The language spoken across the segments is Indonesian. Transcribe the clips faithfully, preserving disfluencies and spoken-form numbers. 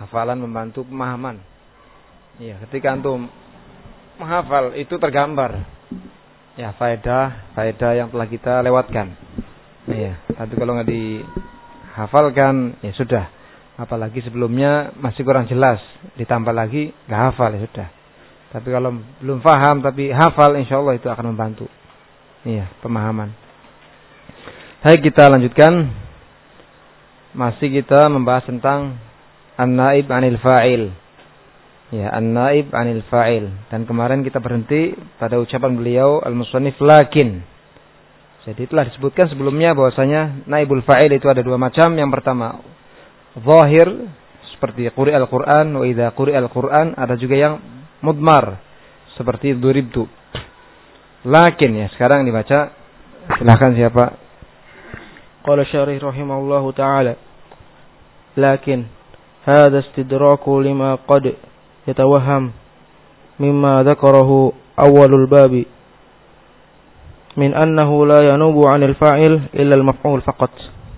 Hafalan membantu pemahaman. Ya, ketika antum menghafal itu tergambar. Ya, faedah, faedah yang telah kita lewatkan. Ya, tapi kalau nggak dihafalkan, ya sudah. Apalagi sebelumnya masih kurang jelas, ditambah lagi nggak hafal, ya sudah. Tapi kalau belum paham tapi hafal, insya Allah itu akan membantu. Iya, pemahaman. Baik, kita lanjutkan. Masih kita membahas tentang an-naib anil fa'il. Ya, an-naib anil fa'il. Dan kemarin kita berhenti pada ucapan beliau al-musannif lakin. Jadi telah disebutkan sebelumnya bahwasanya naibul fa'il itu ada dua macam. Yang pertama, zahir seperti quri al-Qur'an, wa idza quri al-Qur'an. Ada juga yang mudmar seperti duribtu. Lakin, ya sekarang dibaca. Silakan siapa? Qala syarih rahimahullahu ta'ala. Lakin hadha istidraku lima qad yatawahham mimma dzakarahu awwalul babi min annahu la yanubu 'anil fa'il illa al-maf'ul faqat.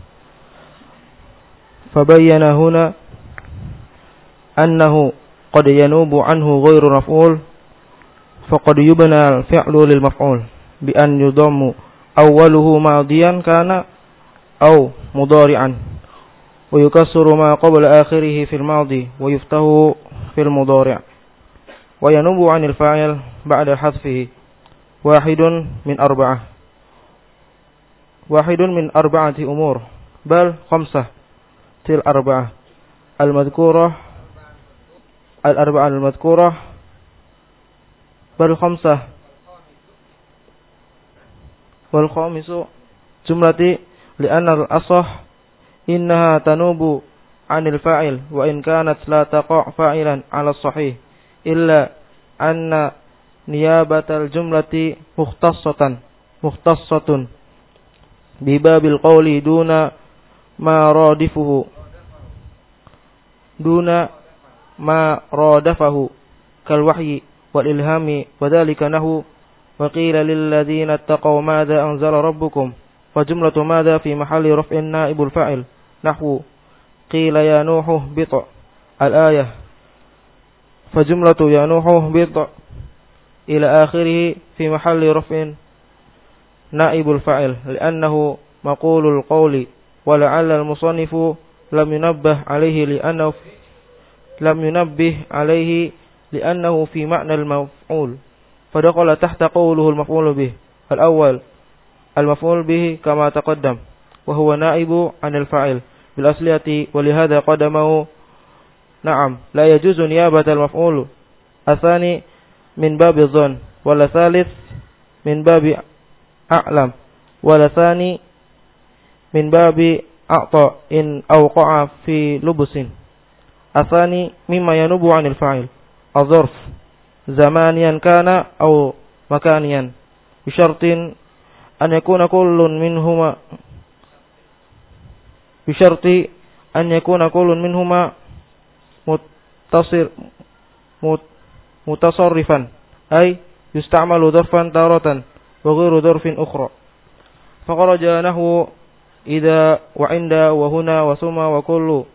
Fabayyana huna annahu qad yanubu 'anhu ghairu maf'ul faqad yubna al-fi'lu lil maf'ul bi an yudammu awwaluhu madiyan kana aw mudari'an wa yukassaru ma qabla akhirih fil madi wa yuftahu fil mudari' wa yanubu 'anil fa'il ba'da hadfihi wahidun min arba'ah wahidun min arba'ati umur bal khamsah til arba'ah al-madhkurah al-arba'ah al-madhkurah bal khamsah wal khamisu jumlati li'anna al-asah innaha tanubu 'anil fa'il wa in kanat la taqa' fa'ilan 'ala as-sahih illa anna niyabatal jumlati mukhtassatan mukhtassatun bi babil qawli duna ma radifuhu duna ma radafahu kal wahyi wal ilhami wa dhalika nahu wa qila lil ladzina ittaqaw madza anzala rabbukum wa jumlatu madza fi mahalli raf'in naibul fa'il nahwu qila ya nuhu bit' al ayah fa jumlatu ya nuhu bit' إلى آخره في محل رفع نائب الفاعل لأنه مقول القول ولعل المصنف لم ينبه عليه لأنه لم ينبه عليه لأنه في معنى المفعول فدخل تحت قوله المفعول به الأول المفعول به كما تقدم وهو نائب عن الفاعل بالأصلية ولهذا قدمه نعم لا يجوز نيابة المفعول الثاني من باب الظن ولا ثالث من باب أعلم ولا ثاني من باب أعطى إن أوقع في لبس الثاني مما ينوب عن الفاعل الظرف زمانيا كان أو مكانيا بشرط أن يكون كل منهما بشرط أن يكون كل منهما متصل مت متصرفا أي يستعمل ظرفا تارة وغير ظرف أخرى فخرج نحو إذا وعند وهنا وثم وكل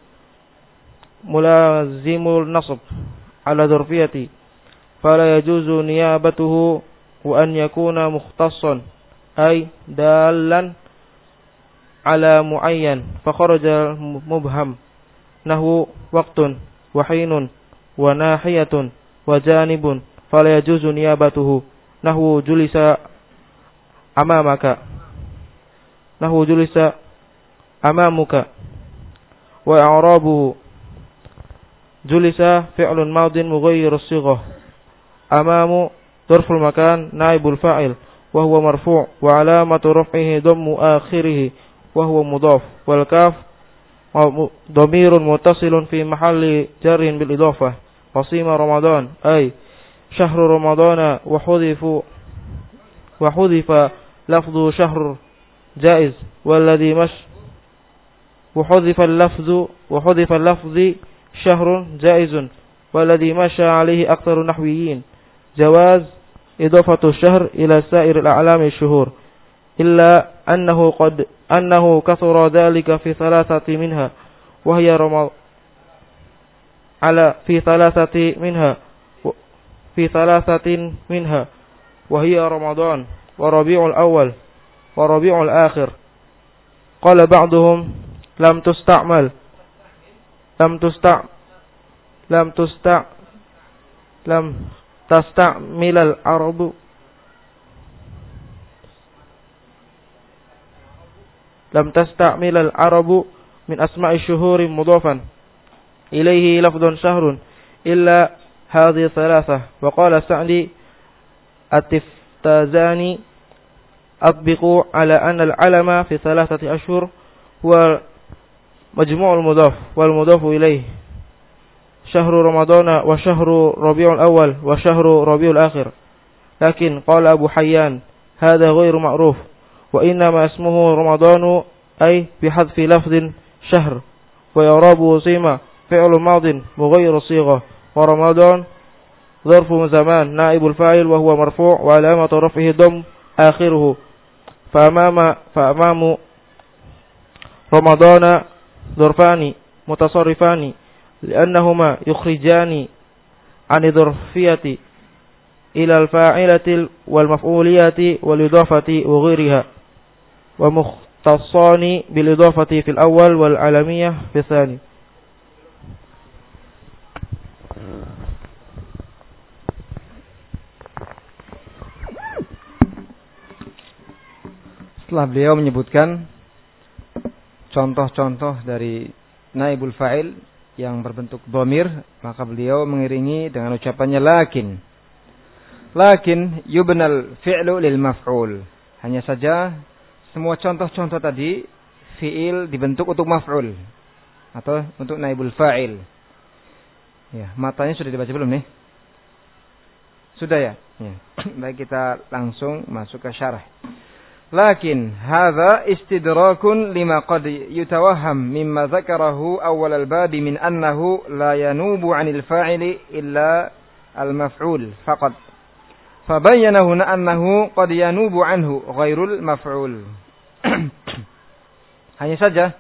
ملازم النصب على ظرفية فلا يجوز نيابته وأن يكون مختصا أي دالا على معين فخرج مبهم نحو وقت وحين وناحية وجانب فلا يجوز نيابته نحو جلس أمامك نحو جلس أمامك وإعرابه جلس فعل ماض مغير الصيغة أمام ظرف المكان نائب الفاعل وهو مرفوع وعلامة رفعه ضم آخره وهو مضاف والكاف ضمير متصل في محل جر بالإضافة وصيم رمضان أي شهر رمضان وحذف وحذف لفظ شهر جائز والذي مش وحذف اللفظ وحذف اللفظ شهر جائز والذي مشى عليه أكثر النحويين جواز إضافة الشهر إلى سائر الأعلام الشهور إلا أنه قد أنه كثر ذلك في ثلاثة منها وهي رمضان على في ثلاثة منها في ثلاثة منها وهي رمضان وربيع الأول وربيع الآخر. قال بعضهم لم تستعمل لم تستع لم تستع لم تستعمل العرب لم تستعمل العرب من أسماء الشهور مضافا إليه لفظ شهر إلا هذه الثلاثة. وقال سعدي التفتازاني أطبقوا على أن العلم في ثلاثة أشهر هو مجموع المضاف والمضاف إليه شهر رمضان وشهر ربيع الأول وشهر ربيع الآخر. لكن قال أبو حيان هذا غير معروف وإنما اسمه رمضان أي بحذف لفظ شهر ويراب صيمة فعل ماض وغير صيغة ورمضان ظرف زمان نائب الفاعل وهو مرفوع وعلامة رفعه ضم آخره فأمام فأمام رمضان ظرفان متصرفان لأنهما يخرجان عن الظرفية إلى الفاعلة والمفعولية والإضافة وغيرها ومختصان بالإضافة في الأول والعلمية في الثاني. Setelah beliau menyebutkan contoh-contoh dari naibul fa'il yang berbentuk dhamir, maka beliau mengiringi dengan ucapannya lakin. Lakin yubnal fi'lu lil maf'ul. Hanya saja semua contoh-contoh tadi fi'il dibentuk untuk maf'ul atau untuk naibul fa'il. Ya, matanya sudah dibaca belum nih? Sudah ya? Ya. Baik, kita langsung masuk ke syarah. Lakin hadza istidrakun lima qad yutawahham mimma dzakarahu awal al-bab min annahu la yanubu 'anil fa'ili illa al-maf'ul faqat. Fabayyana huna annahu qad yanubu 'anhu ghairul maf'ul. Hanya saja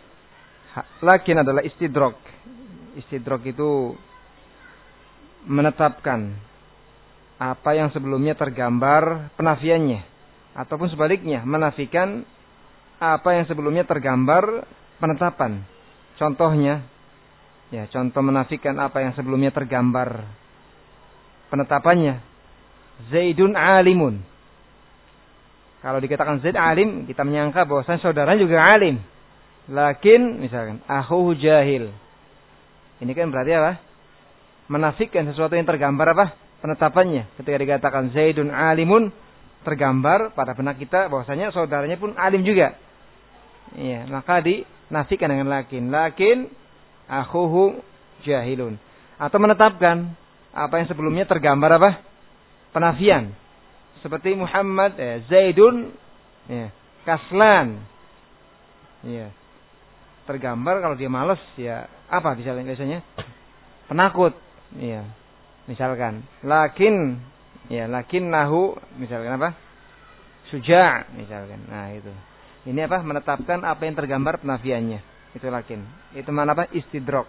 lakin adalah istidrak. Istidrak itu menetapkan apa yang sebelumnya tergambar penafiannya. Ataupun sebaliknya, menafikan apa yang sebelumnya tergambar penetapan. Contohnya, ya contoh menafikan apa yang sebelumnya tergambar penetapannya. Zaidun alimun. Kalau dikatakan Zaid alim, kita menyangka bahwasanya saudaranya juga alim. Lakin, misalkan, akhuhu jahil. Ini kan berarti apa? Menafikan sesuatu yang tergambar apa? Penetapannya. Ketika dikatakan Zaidun alimun, tergambar pada benak kita bahwasanya saudaranya pun alim juga. Iya, maka dinafikan dengan lakin. Lakin akhuhu jahilun. Atau menetapkan apa yang sebelumnya tergambar apa? Penafian. Seperti Muhammad, eh, Zaidun, ya, kaslan. Iya. Tergambar kalau dia malas, ya apa misalnya biasanya? Penakut. Iya. Misalkan, lakin ya, lakinnahu misalkan apa? Suja' misalkan. Nah, itu. Ini apa? Menetapkan apa yang tergambar penafiannya. Itu lakin. Itu mana apa? Istidrak.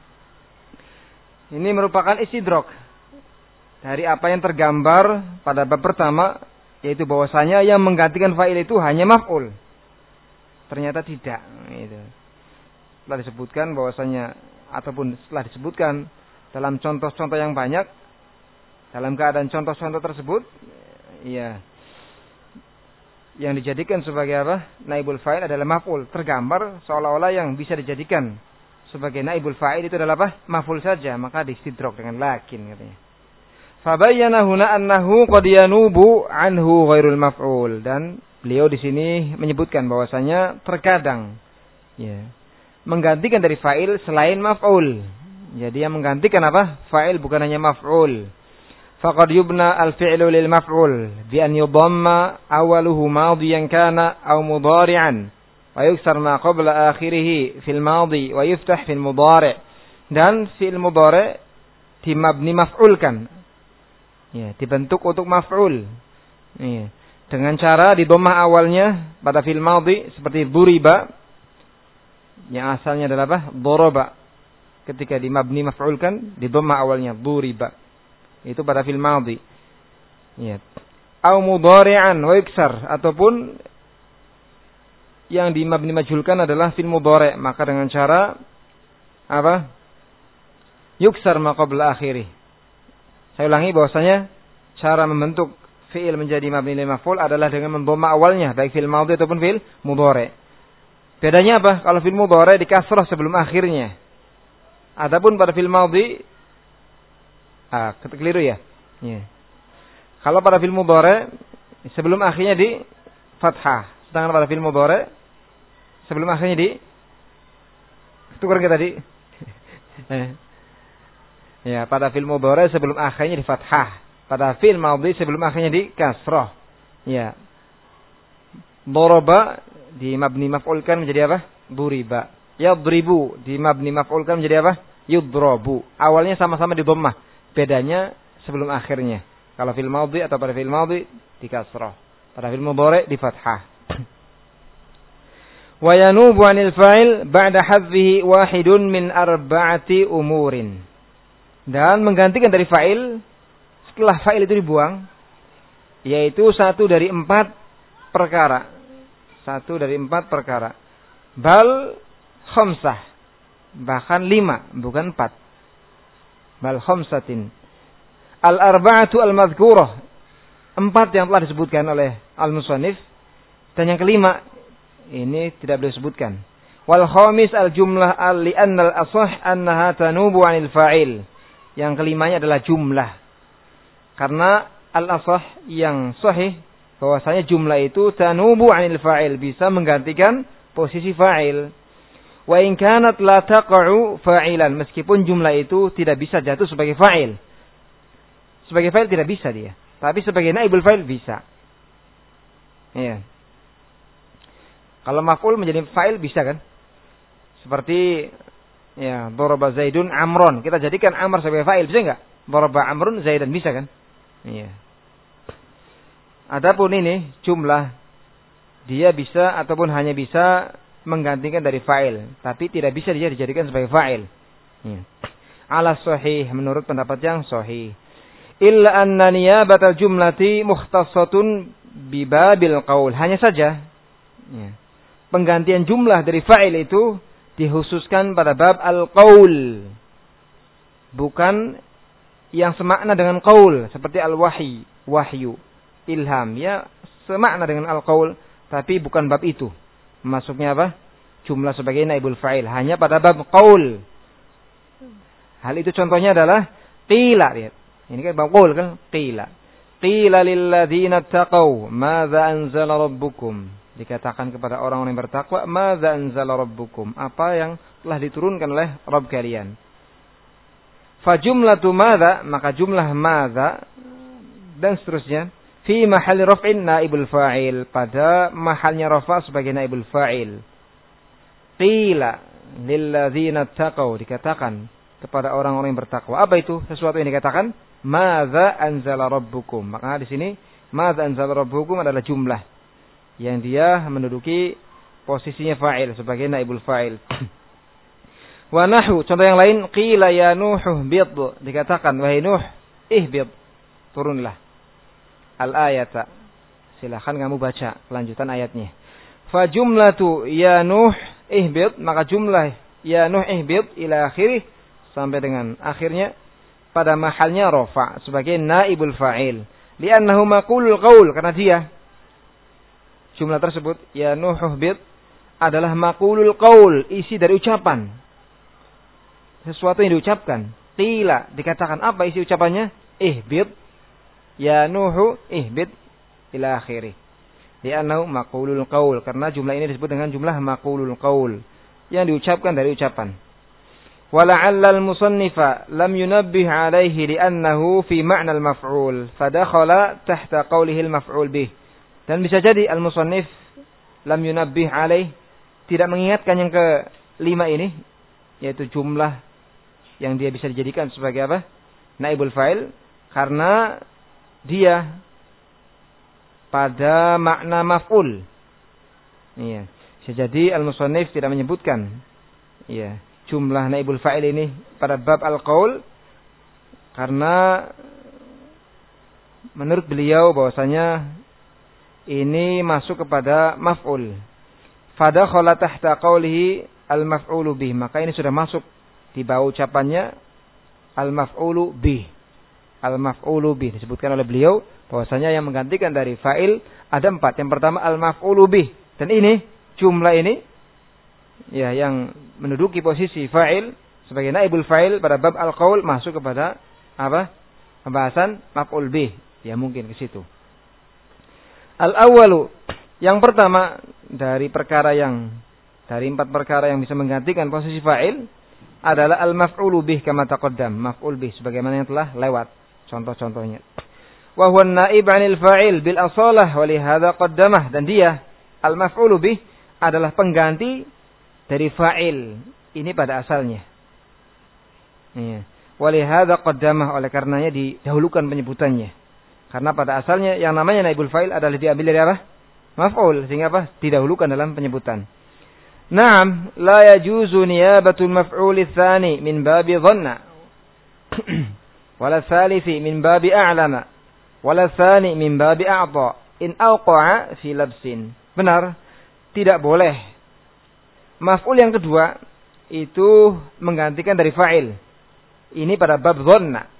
Ini merupakan istidrak dari apa yang tergambar pada bab pertama, yaitu bahwasanya yang menggantikan fa'il itu hanya maf'ul. Ternyata tidak. Itu. Setelah disebutkan bahwasanya ataupun setelah disebutkan dalam contoh-contoh yang banyak, dalam keadaan contoh-contoh tersebut, ya, yang dijadikan sebagai apa? Naibul fa'il adalah maf'ul. Tergambar seolah-olah yang bisa dijadikan sebagai naibul fa'il itu adalah apa? Maf'ul saja. Maka distidrok dengan lakin katanya. Fabayyana huna annahu qad yanubu anhu ghairul maf'ul. Dan beliau di sini menyebutkan bahwasanya terkadang, ya, menggantikan dari fa'il selain maf'ul. Jadi yang menggantikan apa? Fa'il bukan hanya maf'ul. Faqad yubna al-fi'lu lil maf'ul bi an yudamma awwaluhu madiyan kana aw mudhari'an wa yuksar ma qabla akhirih fil madi wa yuftah fil mudhari'. Dan fil mudhari' dimabni maf'ulkan. Ya, dibentuk untuk maf'ul. Ya, dengan cara di dhammah awalnya pada fil madi seperti duriba yang asalnya adalah apa? Daraba. ketika di mabni maf'ulkan di dhamma awalnya duriba. Itu pada fi'il madhi. Ya. Au mudhari'an wa yuksar, ataupun yang di mabni majhulkan adalah fi'il mudhari', maka dengan cara apa? Yuksar ma qabla akhirih. Saya ulangi bahwasanya cara membentuk fi'il menjadi mabni lil maf'ul adalah dengan mendhamma awalnya baik fi'il madhi ataupun fi'il mudhari'. Bedanya apa? Kalau fi'il mudhari' di kasrah sebelum akhirnya. Adapun pada fi'il madhi ah, keliru ya. Ya. Kalau pada fi'il mudhari' sebelum akhirnya di fathah, sedangkan pada fi'il mudhari' sebelum akhirnya di tukar kita tadi. Ya, pada fi'il mudhari' sebelum akhirnya di fathah, pada fi'il madhi sebelum akhirnya di kasrah. Ya. Daraba di mabni maf'ulkan menjadi apa? Duriba. Yadribu di mabni maf'ulkan menjadi apa? Yudrabu. Awalnya sama-sama di dhammah, bedanya sebelum akhirnya. Kalau fi'il madhi atau pada fi'il madhi di kasrah, pada fi'il mudhari' di fathah. Wa yanubu 'anil fa'il ba'da hadhihi wahidun min arba'ati umurin. Dan menggantikan dari fa'il setelah fa'il itu dibuang, yaitu satu dari empat perkara. Satu dari empat perkara. Bal khamsah. Bahkan lima, bukan empat. Bal khamsatin. Al-arba'atu al-madhkurah. Empat yang telah disebutkan oleh al-musannif. Dan yang kelima, ini tidak boleh disebutkan. Wal khamis al-jumlah al-li'anna al-asah annaha tanubu 'anil fa'il. Yang kelimanya adalah jumlah. Karena al-asah yang sahih bahwasanya jumlah itu tanubu 'anil fa'il, bisa menggantikan posisi fa'il. Wa in kanat la taqa'u fa'ilan, meskipun jumlah itu tidak bisa jatuh sebagai fa'il. Sebagai fa'il tidak bisa dia, tapi sebagai naibul fa'il bisa. Iya. Kalau maf'ul menjadi fa'il bisa kan? Seperti ya, daraba Zaidun Amron. Kita jadikan Amr sebagai fa'il, bisa enggak? Daraba Amrun Zaidan, bisa kan? Iya. Adapun ini jumlah, dia bisa ataupun hanya bisa menggantikan dari fa'il, tapi tidak bisa dia dijadikan sebagai fa'il. Iya. Ala sahih, menurut pendapat yang sahih. Illa anna niyabatal jumlati mukhtassatun bibabil qaul. Hanya saja ya, penggantian jumlah dari fa'il itu dikhususkan pada bab al-qaul, bukan yang semakna dengan qaul seperti al-wahyi, wahyu, ilham, ya semakna dengan al-qaul, tapi bukan bab itu. Masuknya apa? Jumlah sebagai naibul fa'il, hanya pada bab qaul. Hal itu contohnya adalah qila, lihat. Ini kan bab qaul kan, qila. Qila lil ladzina taqaw, madza anzala rabbukum? Dikatakan kepada orang-orang yang bertakwa, madza anzala rabbukum? Apa yang telah diturunkan oleh Rabb kalian? Fa jumlatu madza, maka jumlah madza dan seterusnya fi mahalli raf'in naibul fa'il, pada mahalnya rafa sebagai naibul fa'il. Qila lil ladzina taqaw, dikatakan kepada orang-orang yang bertakwa. Apa itu? Sesuatu yang dikatakan madza anzala rabbukum. Maka di sini madza anzala rabbukum adalah jumlah yang dia menduduki posisinya fa'il sebagai naibul fa'il. Wa nahu, contoh yang lain, qila ya nuhu bid, dikatakan wahai Nuh, ihbid, turunlah. Al-ayata, silakan kamu baca kelanjutan ayatnya. Fa jumlatu ya Nuh ihbid, maka jumlah ya Nuh ihbid ila akhirih, sampai dengan akhirnya, pada mahalnya rafa sebagai naibul fa'il. Li'annahu maqulul qaul, karena dia jumlah tersebut ya Nuh ihbid adalah maqulul qaul, isi dari ucapan, sesuatu yang diucapkan. Qila, dikatakan apa isi ucapannya? Ihbid ya Nuh ihbid ila akhirih. Li'annahu maqulul qaul, karena jumlah ini disebut dengan jumlah maqulul qaul, yang diucapkan dari ucapan. Wala'alla al-musannifa lam yunabbih alaihi li'annahu fi ma'na al-maf'ul, fadakhala tahta qawlihi al-maf'ul bih. Dan bisa jadi al-musannif lam yunabbih alaih, tidak mengingatkan yang kelima ini, yaitu jumlah yang dia bisa dijadikan sebagai apa? Naibul fa'il, karena dia pada makna maf'ul. Iya. Bisa jadi al-musannif tidak menyebutkan iya, jumlah naibul fa'il ini pada bab al-qaul karena menurut beliau bahwasanya ini masuk kepada maf'ul. Fadakhala tahta qawlihi al-maf'ulu bih. Maka ini sudah masuk di bawah ucapannya al-maf'ulu bih. Al-maf'ulu bih disebutkan oleh beliau bahwasanya yang menggantikan dari fa'il ada empat. Yang pertama al-maf'ulu bih. Dan ini jumlah ini ya yang menduduki posisi fa'il sebagai naibul fa'il pada bab al-qaul masuk kepada apa? Pembahasan maf'ul bih. Ya mungkin ke situ. Al-awwalu, yang pertama dari perkara yang dari empat perkara yang bisa menggantikan posisi fa'il adalah al-maf'ulu bih kama taqaddam. Maf'ul bih sebagaimana yang telah lewat contoh-contohnya. Wa huwa an-naib 'anil fa'il bil asalah wa li hadza qaddamah, dan dia al-maf'ulu bih adalah pengganti dari fa'il ini pada asalnya. Iya. Wa li hadza qaddamah, oleh karenanya didahulukan penyebutannya. Karena pada asalnya yang namanya naibul fa'il adalah diambil dari apa? Maf'ul, sehingga apa? Didahulukan dalam penyebutan. Naam, la yajuzu niyabatul maf'ul tsani min babi dhanna. Wala tsalithi min babi a'lama. Wala tsani min babi a'ta. In awqa'a fi labsin. Benar, tidak boleh maf'ul yang kedua itu menggantikan dari fa'il. Ini pada bab dhanna.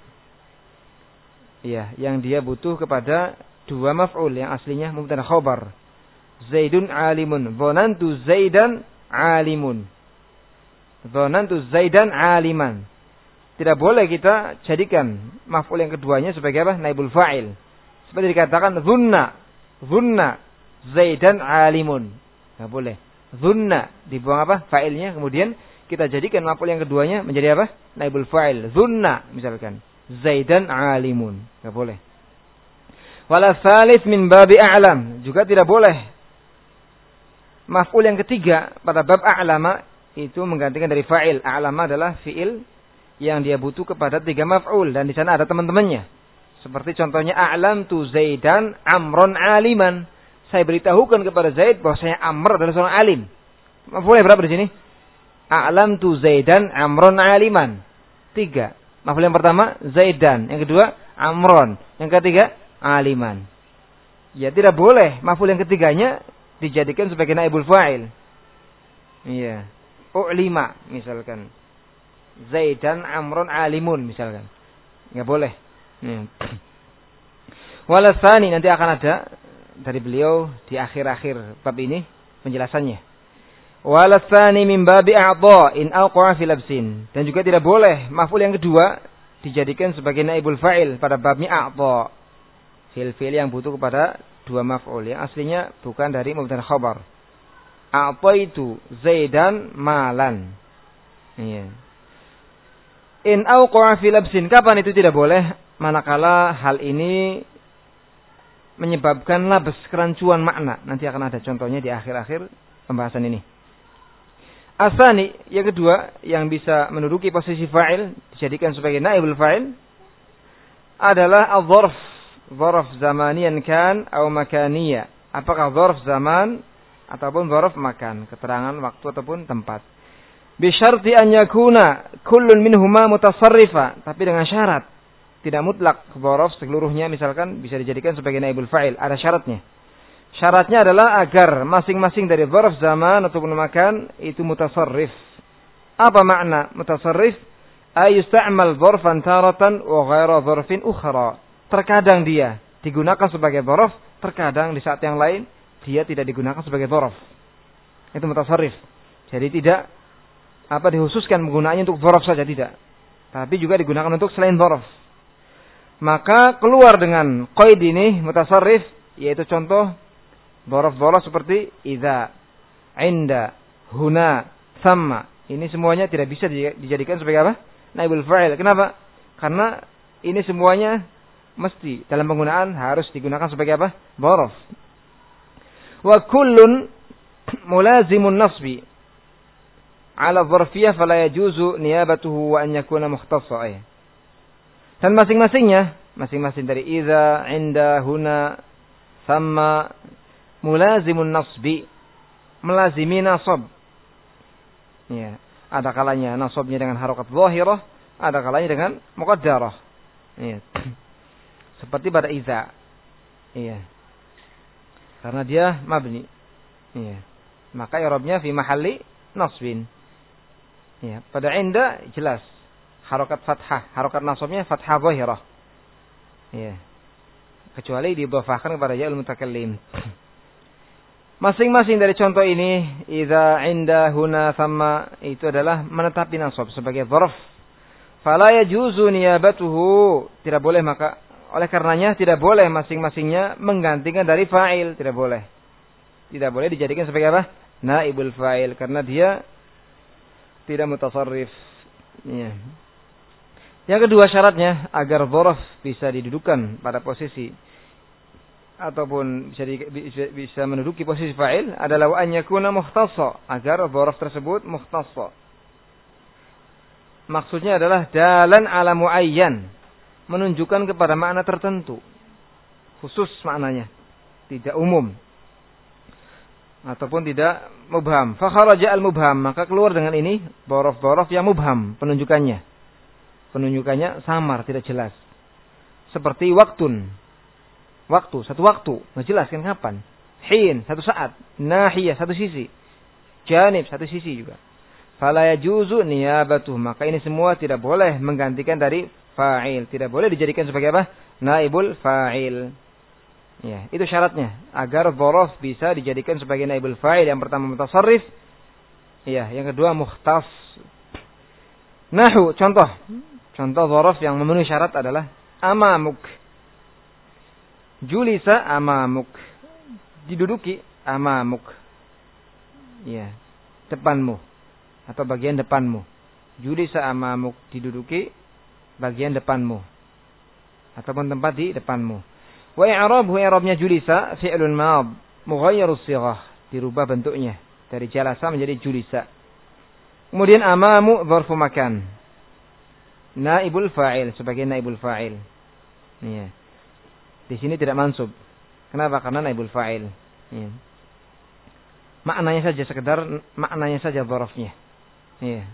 Ya, yang dia butuh kepada dua maf'ul yang aslinya mubtada khabar. Zaidun alimun. Dhanantu Zaidan alimun. Dhanantu Zaidan aliman. Tidak boleh kita jadikan maf'ul yang keduanya sebagai apa? Naibul fa'il. Seperti dikatakan dhunna. Dhunna Zaidan alimun. Tidak boleh. Dhunna dibuang apa? Fa'ilnya. Kemudian kita jadikan maf'ul yang keduanya menjadi apa? Naibul fa'il. Dhunna misalkan. Zaidan alimun. Tidak boleh. Wala tsalits min babi a'lam. Juga tidak boleh maf'ul yang ketiga pada bab a'lama itu menggantikan dari fa'il. A'lama adalah fi'il yang dia butuh kepada tiga maf'ul. Dan di sana ada teman-temannya. Seperti contohnya a'lam tu Zaidan amron aliman. Saya beritahukan kepada Zaid bahwasanya Amr adalah seorang alim. Maf'ulnya berapa di sini? A'lam tu Zaidan amron aliman. Tiga. Maf'ul yang pertama Zaidan, yang kedua Amron, yang ketiga aliman. Ya tidak boleh maf'ul yang ketiganya dijadikan sebagai naibul fa'il. Iya. U'lima misalkan. Zaidan Amron alimun misalkan. Enggak boleh. Ya. Walasani, nanti akan ada dari beliau di akhir-akhir bab ini penjelasannya. Walasani min babi a'dha in awqa'a fi labsin. Dan juga tidak boleh maf'ul yang kedua dijadikan sebagai naibul fa'il pada babnya a'dha. Fi'il-fi'il yang butuh kepada dua maf'ul yang aslinya bukan dari mubtada khabar. A'dha itu Zaidan malan. Iya. In awqa'a fi labsin. Kapan itu tidak boleh? Manakala hal ini menyebabkan labs, kerancuan makna. Nanti akan ada contohnya di akhir-akhir pembahasan ini. Asani, yang kedua yang bisa menduduki posisi fa'il dijadikan sebagai naibul fa'il adalah al-dzarf, dzarf zamaniyan kan atau makaniya. Apakah dzarf zaman ataupun dzarf makan, keterangan waktu ataupun tempat. Bi syarti an yakuna kullun minhuma mutasarrifa, tapi dengan syarat tidak mutlak dzarf seluruhnya misalkan bisa dijadikan sebagai naibul fa'il, ada syaratnya. Syaratnya adalah agar masing-masing dari dzarf zaman ataupun makan itu mutasarrif. Apa makna mutasarrif? Ay yusta'mal dzarfan taratan wa ghaira dzarfin ukhra. Terkadang dia digunakan sebagai dzarf, terkadang di saat yang lain dia tidak digunakan sebagai dzarf. Itu mutasarrif. Jadi tidak apa dikhususkan penggunaannya untuk dzarf saja, tidak. Tapi juga digunakan untuk selain dzarf. Maka keluar dengan qaid ini mutasarrif, yaitu contoh dzaraf-dzaraf seperti idza, inda, huna, thamma. Ini semuanya tidak bisa dijadikan sebagai apa? Naibul fa'il. Kenapa? Karena ini semuanya mesti dalam penggunaan harus digunakan sebagai apa? Dzaraf. Wa kullun mulazimun nasbi ala dzarfiyah fala yajuzu niyabatuhu wa an yakuna mukhtassa. Dan masing-masingnya, masing-masing dari idza, inda, huna, thamma mulazimun nasbi, melazimi nasab. Ya. Ada kalanya nasabnya dengan harokat zahirah, ada kalanya dengan muqaddarah. Iya. Seperti pada iza. Iya. Karena dia mabni. Iya. Maka i'rabnya fi mahalli nasbin. Iya. Pada inda jelas harokat fathah, harokat nasabnya fathah zahirah. Iya. Kecuali didhafahkan kepada ya'ul mutakallim. Masing-masing dari contoh ini, idza, inda, huna, thamma, itu adalah menetapi nasab sebagai dzarf. Fala yajuzu niyabatuhu, tidak boleh, maka oleh karenanya tidak boleh masing-masingnya menggantikan dari fa'il, tidak boleh. Tidak boleh dijadikan sebagai apa? Naibul fa'il, karena dia tidak mutasarrif. Ya. Yang kedua syaratnya agar dzarf bisa didudukan pada posisi ataupun bisa, di, bisa bisa menduduki posisi fa'il adalah wa an yakuna mukhtassa, agar dzaraf tersebut mukhtassa. Maksudnya adalah dalan ala muayyan, menunjukkan kepada makna tertentu, khusus maknanya, tidak umum ataupun tidak mubham. Fa kharaja al mubham, maka keluar dengan ini dzaraf-dzaraf yang mubham penunjukannya. Penunjukannya samar, tidak jelas. Seperti waktun, waktu, satu waktu, nggak jelas kan kapan. Hin, satu saat. Nahiyah, satu sisi. Janib, satu sisi juga. Fala yajuzu niyabatuh, maka ini semua tidak boleh menggantikan dari fa'il, tidak boleh dijadikan sebagai apa? Naibul fa'il. Ya, itu syaratnya agar dzaraf bisa dijadikan sebagai naibul fa'il. Yang pertama mutasarrif, ya, yang kedua mukhtas. Nahu, contoh. Contoh dzaraf yang memenuhi syarat adalah amamuk. Julisa amamuk, diduduki amamuk, ya, depanmu atau bagian depanmu. Julisa amamuk, diduduki bagian depanmu ataupun tempat di depanmu. Wa i'rabuhu, i'rabnya julisa fi'lun mad mughayyirus sighah, dirubah bentuknya dari jalasa menjadi julisa. Kemudian amamu dzarfu makan, naibul fa'il, sebagai naibul fa'il. Iya. Di sini tidak mansub. Kenapa? Karena naibul fa'il. Ya. Maknanya saja, sekedar maknanya saja dzarafnya. Ya.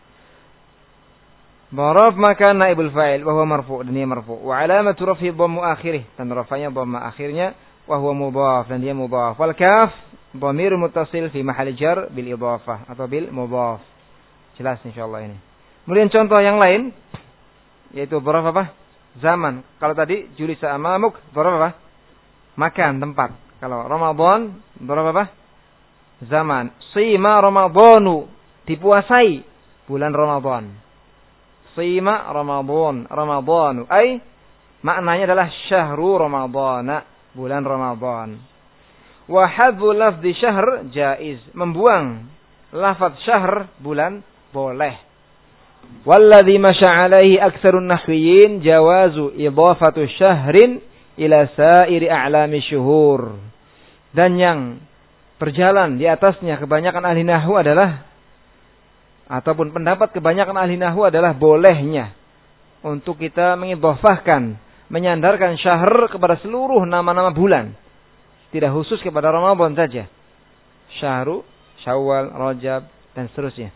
Dzaraf maka naibul fa'il wa huwa marfu', dan dia marfu'. Wa alamatu raf'i dhammu akhirih, dan rafa'nya dhamma akhirnya, wa huwa mudhaf, dan dia mudhaf. Wal kaf dhamir muttasil fi mahall jar bil idhafah atau bil mudhaf. Jelas insyaallah ini. Kemudian contoh yang lain yaitu dzaraf apa? Zaman. Kalau tadi julisa amamuk, dzaraf apa? Makan, tempat. Kalau Ramadan, dzaraf apa? Zaman. Sima Ramadhanu, dipuasai bulan Ramadan. Sima Ramadan, Ramadhanu, ay maknanya adalah syahru Ramadhana, bulan Ramadan. Wa hadzu lafzi syahr jaiz, membuang lafaz syahr bulan boleh. Walladhi masya alaihi aktsarun nahwiyin jawazu idhafatu syahrin ila sa'iri a'lami syuhur. Dan yang berjalan di atasnya kebanyakan ahli nahwu adalah, ataupun pendapat kebanyakan ahli nahwu adalah bolehnya untuk kita mengidhafahkan, menyandarkan syahr kepada seluruh nama-nama bulan, tidak khusus kepada Ramadan saja. Syahru, Syawal, Rajab, dan seterusnya.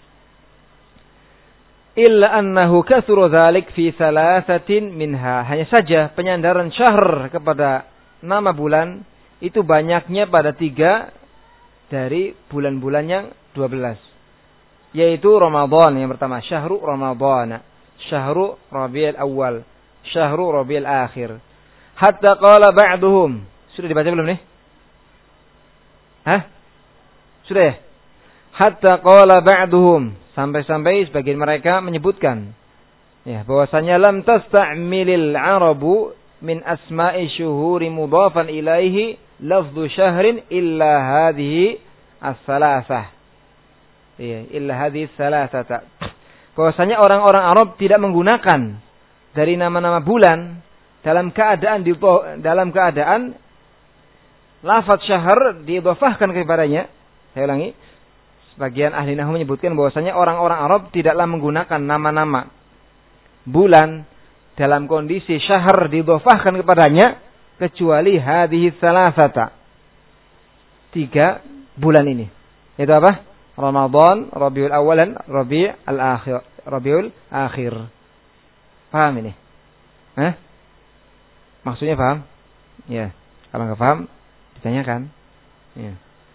Illa annahu kathura dzalik fi thalathatin minha. Hanya saja penyandaran syahr kepada nama bulan itu banyaknya pada tiga dari bulan-bulan yang dua belas. Yaitu Ramadan yang pertama, syahru Ramadan, syahru Rabiul Awal, syahru Rabiul Akhir. Hatta qala ba'duhum. Sudah dibaca belum nih? Hah? Sudah ya? Hatta qala ba'duhum, sampai-sampai sebagian mereka menyebutkan ya bahwasanya lam tasta'milil arabu min asma'i syuhuri mudhafan ilaihi lafdhu syahrin illa hadhihi as-salasah. Ya, illa hadhihi as-salasata. Bahwasanya orang-orang Arab tidak menggunakan dari nama-nama bulan dalam keadaan di, dalam keadaan lafaz syahr diidhafahkan kepadanya. Saya ulangi. Sebagian ahli nahwu menyebutkan bahwasanya orang-orang Arab tidaklah menggunakan nama-nama bulan dalam kondisi syahr didhafahkan kepadanya kecuali hadhihi salasata. Tiga bulan ini. Itu apa? Ramadan, Rabiul Awal dan Rabiul Akhir. Rabiul Akhir. Paham ini? Hah? Maksudnya paham? Ya. Kalau enggak paham, ditanyakan. Ya.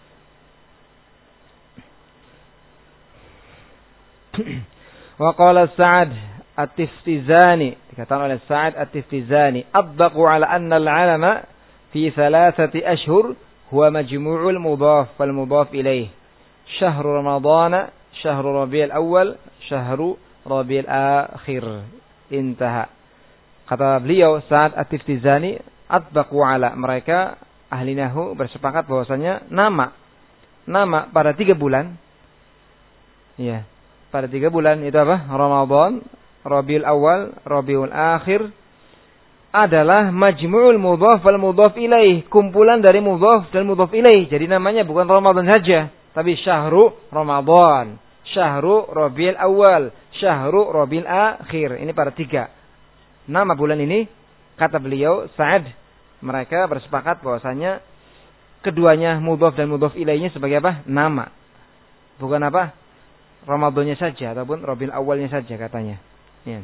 Wa qala Sa'ad At-Tiftizani, dikatakan oleh Sa'ad At-Tiftizani, "Addaqu 'ala anna al-'alama fi thalathati ashhur huwa majmu'ul mudhaf wal mudhaf ilayh. Syahru Ramadhan, syahru Rabiul Awal, syahru Rabiul Akhir." Intaha. Kata beliau Sa'ad At-Tiftizani, "Addaqu 'ala," mereka ahli nahwu bersepakat bahwasanya nama nama pada tiga bulan, ya, pada tiga bulan itu apa? Ramadan, Rabiul Awal, Rabiul Akhir adalah majmu'ul mudhaf wal mudhaf ilaih, kumpulan dari mudhaf dan mudhaf ilaih. Jadi namanya bukan Ramadan saja, tapi syahru Ramadan, syahru Rabiul Awal, syahru Rabiul Akhir. Ini pada tiga nama bulan ini, kata beliau Sa'ad, mereka bersepakat bahwasanya keduanya mudhaf dan mudhaf ilaihnya sebagai apa? Nama. Bukan apa? Ramadannya saja ataupun Rabiul Awalnya saja katanya. Ya.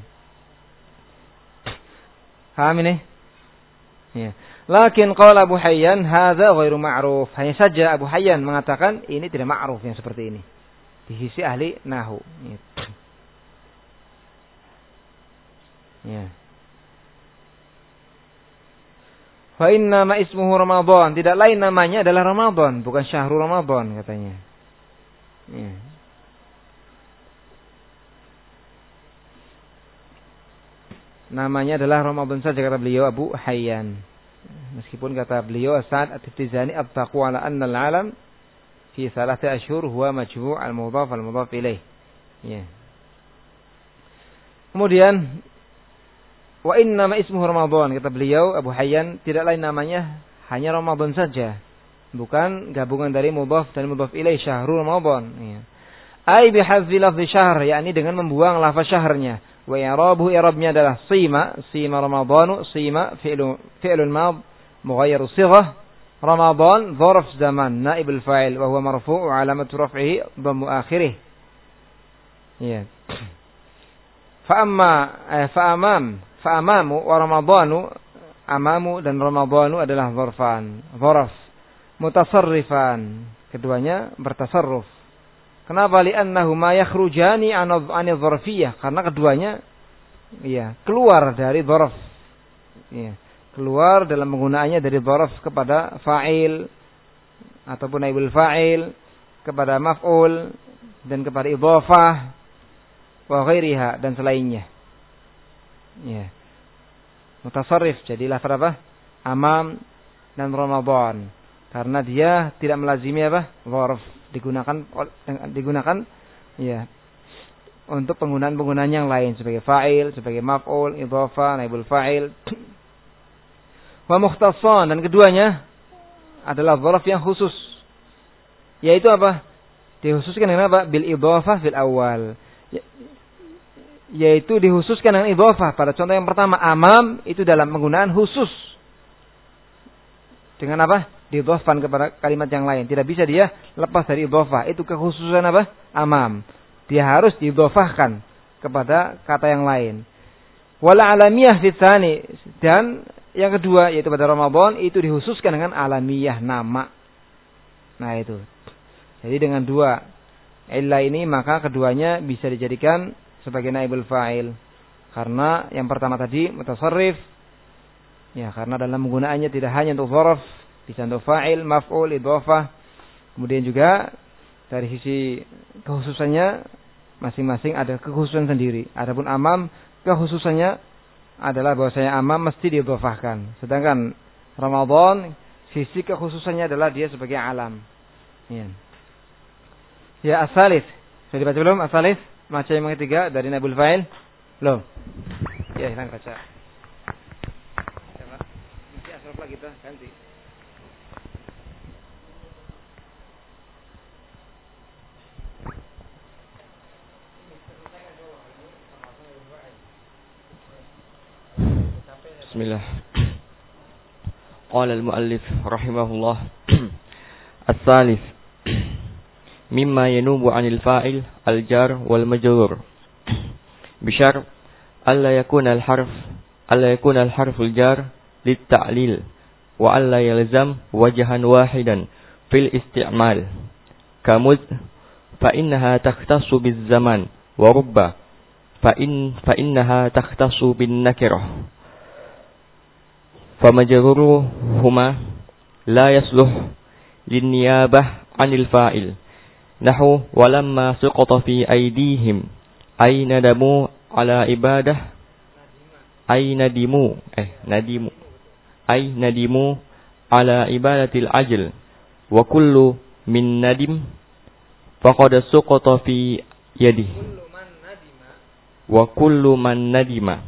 Paham ini? Ya. Lakin qala Abu Hayyan hadza ghairu ma'ruf. Hanya saja Abu Hayyan mengatakan ini tidak ma'ruf yang seperti ini di sisi ahli nahwu. Ya. Ya. Fa inna ma ismuhu Ramadan, tidak lain namanya adalah Ramadan, bukan syahrul Ramadan katanya. Ya. Namanya adalah Ramadan saja kata beliau Abu Hayyan. Meskipun kata beliau Sa'ad At-Tiftizani, "At-taqu 'ala anna al-'alam fi thalathati ashhur huwa majmu' al-mudhaf al-mudhaf ilaih." Ya. Kemudian wa inna ma ismuhu Ramadan, kata beliau Abu Hayyan, tidak lain namanya hanya Ramadan saja, bukan gabungan dari mudhaf dan mudhaf ilaih, syahrul Ramadan. Ya. Ai bi hazfi lafzi syahr, yakni dengan membuang lafaz syahrnya. Wa i'rabuhu, i'rabnya adalah sima, sima Ramadhanu, sima fi'lu fi'lun mad mughayyiru sighah. Ramadan dzarf zaman naibul fa'il wa huwa marfu' wa 'alamatu raf'ihi dhammu akhirih. Ya. Fa amma fa amam fa amamu wa Ramadhanu, amamu dan Ramadhanu adalah dzarfan, dzarf mutasarrifan, keduanya bertasarruf. Kenapa? Li'annahuma yakhrujani 'ani dzarfiyyah, karena keduanya ya keluar dari dzarf. Ya, keluar dalam penggunaannya dari dzarf kepada fa'il ataupun naibul fa'il, kepada maf'ul dan kepada idhafah wa ghairiha dan selainnya. Ya. Mutasarrif, jadi lafaz apa? Amam dan Ramadan. Karena dia tidak melazimi apa? Dzarf, digunakan digunakan ya untuk penggunaan-penggunaan yang lain sebagai fa'il, sebagai maf'ul, idhafah, naibul fa'il. Wa mukhtassan, dan keduanya adalah dzarf yang khusus. Yaitu apa? Dikhususkan dengan apa? Bil idhafah fil awal. Yaitu dikhususkan dengan idhafah. Pada contoh yang pertama, amam itu dalam penggunaan khusus. Dengan apa? Didhafan kepada kalimat yang lain. Tidak bisa dia lepas dari idhafah. Itu kekhususan apa? Amam. Dia harus didhafahkan kepada kata yang lain. Wala alamiyah fi tsani, dan yang kedua yaitu pada Ramadan itu dikhususkan dengan alamiyah, nama. Nah itu. Jadi dengan dua illah ini maka keduanya bisa dijadikan sebagai naibul fa'il. Karena yang pertama tadi mutasarrif, ya karena dalam penggunaannya tidak hanya untuk dzarf, bisa untuk fa'il, maf'ul, idhafah. Kemudian juga dari sisi kekhususannya masing-masing ada kekhususan sendiri. Adapun amam kekhususannya adalah bahwasanya amam mesti diidhafahkan. Sedangkan Ramadan sisi kekhususannya adalah dia sebagai alam. Ya. Ya as-salis. Sudah dibaca belum as-salis? Baca yang ketiga dari naibul fa'il? Belum. Ya, silakan baca. Coba. Nanti asal lagi kita ganti. Bismillah. Qala al-muallif rahimahullah. As-salis mimma yanubu 'anil fa'il al-jar wal majrur bisyar alla yakuna al-harf alla yakuna al-harful jar lit-ta'lil wa alla yalzam wajhan wahidan fil isti'mal kamud fa innaha takhtassu biz-zaman wa rubba fa in fa innaha takhtassu bin-nakirah fa majruruhuma la yasluh lin-niyabah 'anil fa'il nahu walamma suqata fi aydihim ay nadamu ala ibadah ay nadimu eh nadimu ay nadimu ala ibadatil ajl wa kullu min nadim faqad suqata fi yadihi wa kullu man nadima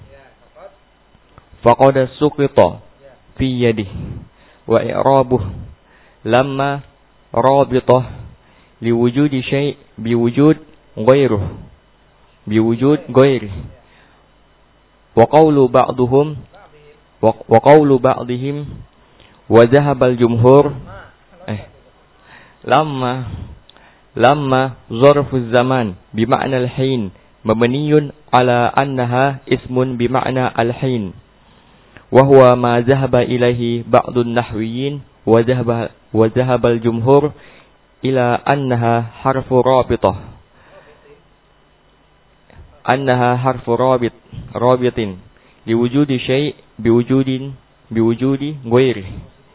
faqad suqita fi yadihi wa i'rabuh lamma rabitah liwujudi syai' biwujud ghairuh biwujud ghairi wa qawlu ba'duhum wa qawlu ba'dihim wa dhahabal jumhur eh lamma lamma zarfu zaman bima'na al-hin mabniyun ala annaha ismun bima'na al-hin wa huwa ma dhahaba ilaihi ba'dun nahwiyyin wa dhahaba wa dhahabal jumhur ila annaha harfu rabitah annaha harfu rabit rabitin liwujudi syai' biwujudin biwujudi ghairi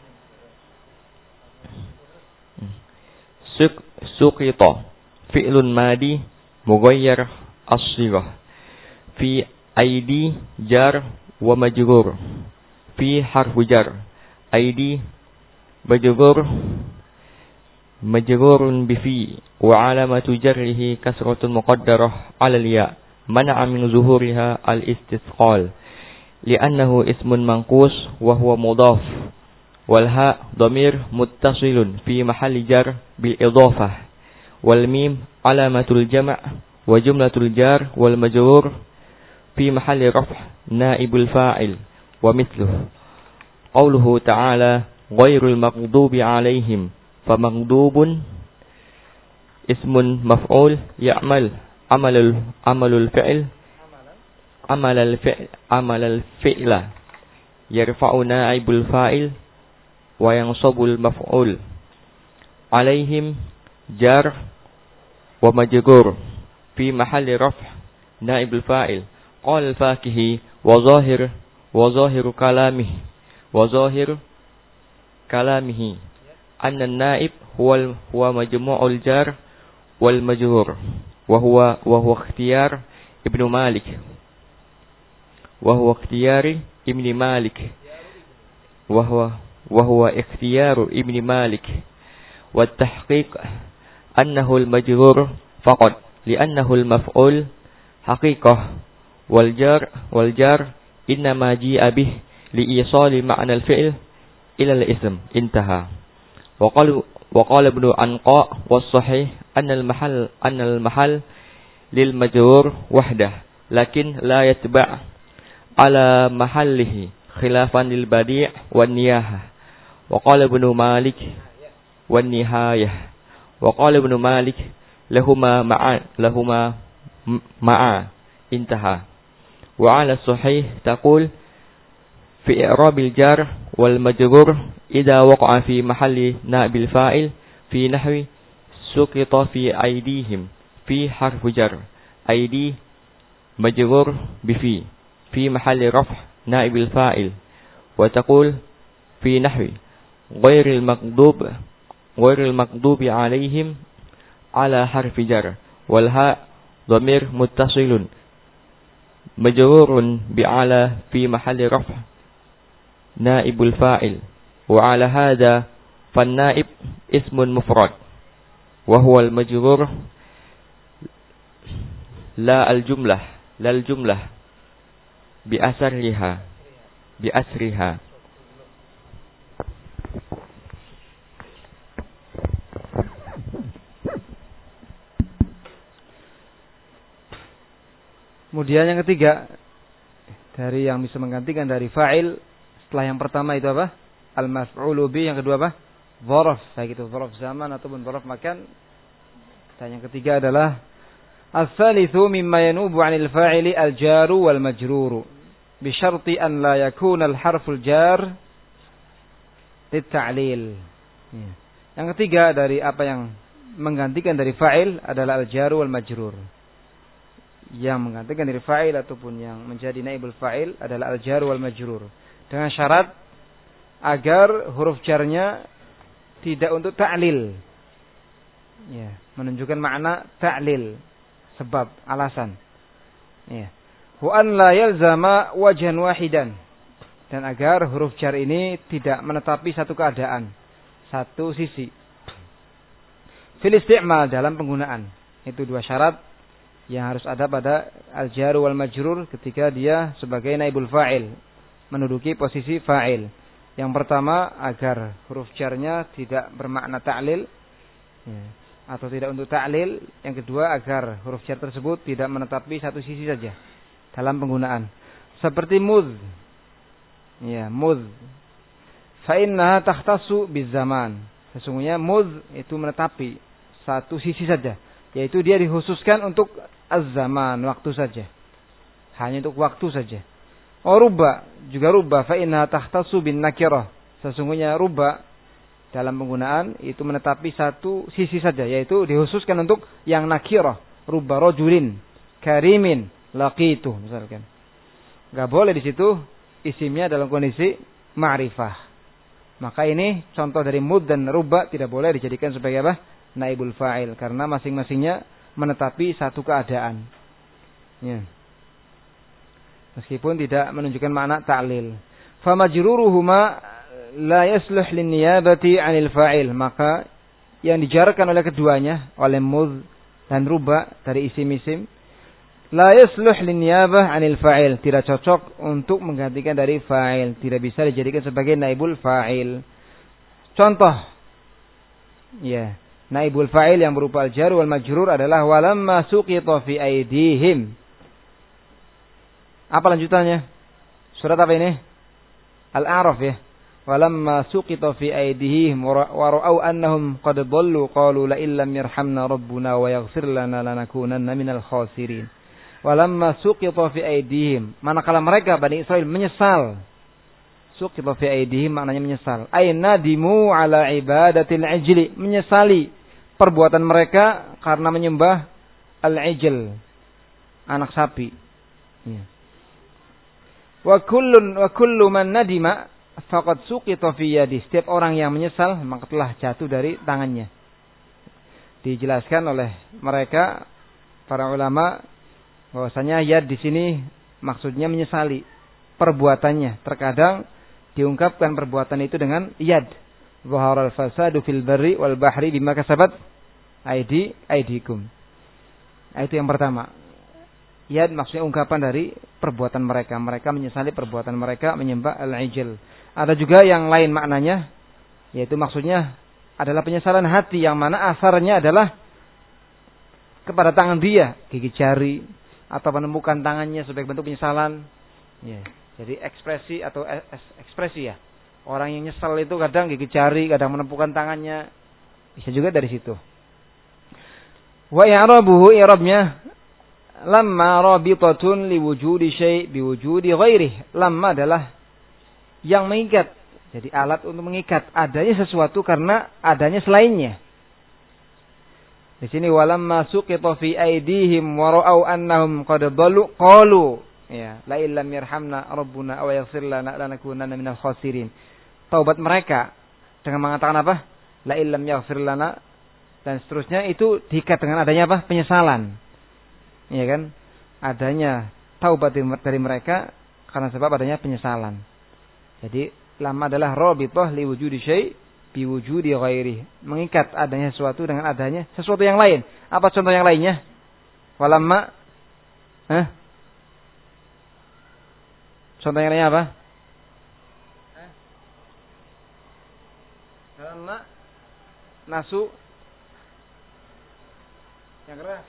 suk suqita fi'lun madi mughayyar as-sighah fi aidi jar wa majrur fi harfu jar aidi majrur majrurun bi fi wa alamatu jarrihi kasratun muqaddarah 'ala al-ya man'a min zuhuriha al-istisqal li'annahu ismun manqus wa huwa mudhaf wal ha dhamir muttasilun fi mahalli jar bil idhafah wal mim alamatul jama' wa jumlatul jar wal majrur fi mahalli raf' naibul fa'il wa mithluhu qawluhu ta'ala ghairul maghdubi 'alaihim famaghdubun ismun maf'ul ya'mal amalul amalul fi'l amalal fi'l amalal fi'la yarfa'u na'ibul fa'il wa yansabul maf'ul 'alaihim jar wa majrur fi mahalli raf' na'ibul fa'il qala al-fakihi wa zahir wa zahiru kalamihi wa zahir kalamihi anna an-na'ib huwa huwa majmu'ul jar wal majrur wa huwa wa huwa ikhtiyar ibnu Malik wa huwa ikhtiyari ibni Malik wa huwa wa huwa ikhtiyaru ibni Malik wa at-tahqiq annahu al-majrur faqat li'annahu al-maf'ul haqiqah wal jar wal jar inma ji'a bih li'isali ma'na al-fi'l ila al-ism intaha wa qala wa qala ibnu Anqa was-sahih anna al-mahall anna al-mahall lil majrur wahdah lakin la yatba' ala mahallihi khilafan lil badi' wan niyahah wa qala ibnu Malik wan nihayah wa qala ibnu Malik lahuma ma'a lahuma ma'a intaha wa ala sahih taqul fi i'rabil jar wal majrur idza waqa'a fi mahalli nabil fa'il fi nahwi suqita fi aydihim fi harfu jar aidi majrur bi fi fi mahalli raf' nabil fa'il wa taqul fi nahwi ghairil maghdub ghairil maghdubi 'alaihim ala harfi jar wal ha dhamir muttasilun majrurun bi ala fi mahalli raf' naibul fa'il wa ala hadha fan naib ismun mufrad wa huwa al majrur la al jumlah la al jumlah bi asriha bi asriha Kemudian yang ketiga dari yang bisa menggantikan dari fa'il setelah yang pertama itu apa? Al-maf'ulu bi, yang kedua apa? Dzaraf, baik itu dzaraf zaman ataupun dzaraf makan. Dan yang ketiga adalah as-salitsu mimma yanubu 'anil fa'ili al-jaru wal majruru bi syarti an la yakuna al-harful jar lit-ta'lil. Ya. Yang ketiga dari apa yang menggantikan dari fa'il adalah al-jaru wal majrur. Yang menggantikan dari fa'il ataupun yang menjadi naibul fa'il adalah al-jaru wal majrur. Dengan syarat agar huruf jarnya tidak untuk ta'lil. Ya, menunjukkan makna ta'lil, sebab, alasan. Ya. Wa an la yalzama wajhan wahidan. Dan agar huruf jar ini tidak menetapi satu keadaan, satu sisi. Fil isti'mal, dalam penggunaan. Itu dua syarat yang harus ada pada al-jar wal majrur ketika dia sebagai naibul fa'il, menduduki posisi fa'il. Yang pertama, agar huruf jarnya tidak bermakna ta'lil, ya, atau tidak untuk ta'lil. Yang kedua, agar huruf jar tersebut tidak menetapi satu sisi saja dalam penggunaan. Seperti mudh. Ya, mudh. Fa innaha takhtassu bizaman. Sesungguhnya mudh itu menetapi satu sisi saja, yaitu dia dikhususkan untuk az-zaman, waktu saja. Hanya untuk waktu saja. Oh, ruba, juga ruba. Fa innaha takhtassu bin nakirah. Sesungguhnya ruba dalam penggunaan itu menetapi satu sisi saja, yaitu dikhususkan untuk yang nakirah. Ruba rajulin karimin laqitu, misalkan. Enggak boleh di situ isimnya dalam kondisi ma'rifah. Maka ini contoh dari mud dan ruba tidak boleh dijadikan sebagai apa? Naibul fa'il, karena masing-masingnya menetapi satu keadaan. Ya. Meskipun tidak menunjukkan makna ta'lil. Fa majruruhuma la yasluh lin niyabati 'anil fa'il. Maka yang dijarkan oleh keduanya, oleh mud dan ruba dari isim-isim, la yasluh lin niyabah 'anil fa'il, tidak cocok untuk menggantikan dari fa'il, tidak bisa dijadikan sebagai naibul fa'il. Contoh, ya, naibul fa'il yang berupa al-jar wal majrur adalah walamma suqita fi aydihim. Apa lanjutannya? Surat apa ini? Al-A'raf, ya. Walamma suqita fi aydihim wa ra'au annahum qad dhallu qalu la illam yarhamna rabbuna wa yaghfir lana lanakunanna minal khasirin. Walamma suqita fi aydihim, manakala mereka Bani Israel menyesal. Suqita fi aydihim maknanya menyesal. Ay nadimu ala ibadatil ajli, menyesali perbuatan mereka karena menyembah al-ijl, anak sapi. Ya. Wa kullun wa kullu man nadima faqad suqita fi yadi. Setiap orang yang menyesal maka telah jatuh dari tangannya. Dijelaskan oleh mereka para ulama bahwasanya yad di sini maksudnya menyesali perbuatannya. Terkadang diungkapkan perbuatan itu dengan yad. Zaharal fasadu fil barri wal bahri bima kasabat aidi aidikum. Itu yang pertama. Yad maksudnya ungkapan dari perbuatan mereka. Mereka menyesali perbuatan mereka menyembah al-ijl. Ada juga yang lain maknanya, yaitu maksudnya adalah penyesalan hati yang mana asarnya adalah kepada tangan dia, gigi jari, atau menemukan tangannya sebagai bentuk penyesalan. Ya, jadi ekspresi atau ekspresi ya. Orang yang nyesal itu kadang gigi jari, kadang menemukan tangannya. Bisa juga dari situ. Wa i'rabuhu, i'rabnya lamma rabitatun liwujudi syai' biwujudi ghairih. Lamma adalah yang mengikat. Jadi alat untuk mengikat adanya sesuatu karena adanya selainnya. Di sini walamma suqita fi aydihim wa ra'au annahum qad dhallu qalu ya la illam yarhamna rabbuna aw yaghfir lana lanakunanna minal khasirin. Taubat mereka dengan mengatakan apa? La illam yaghfir lana, dan seterusnya itu diikat dengan adanya apa? Penyesalan. Iya kan? Adanya taubat dari mereka karena sebab adanya penyesalan. Jadi lama adalah rabithah li wujudi syai' bi wujudi ghairi. Mengikat adanya sesuatu dengan adanya sesuatu yang lain. Apa contoh yang lainnya? Walamma Hah? Contoh yang lainnya apa? Hah? Walamma nasu yang keras.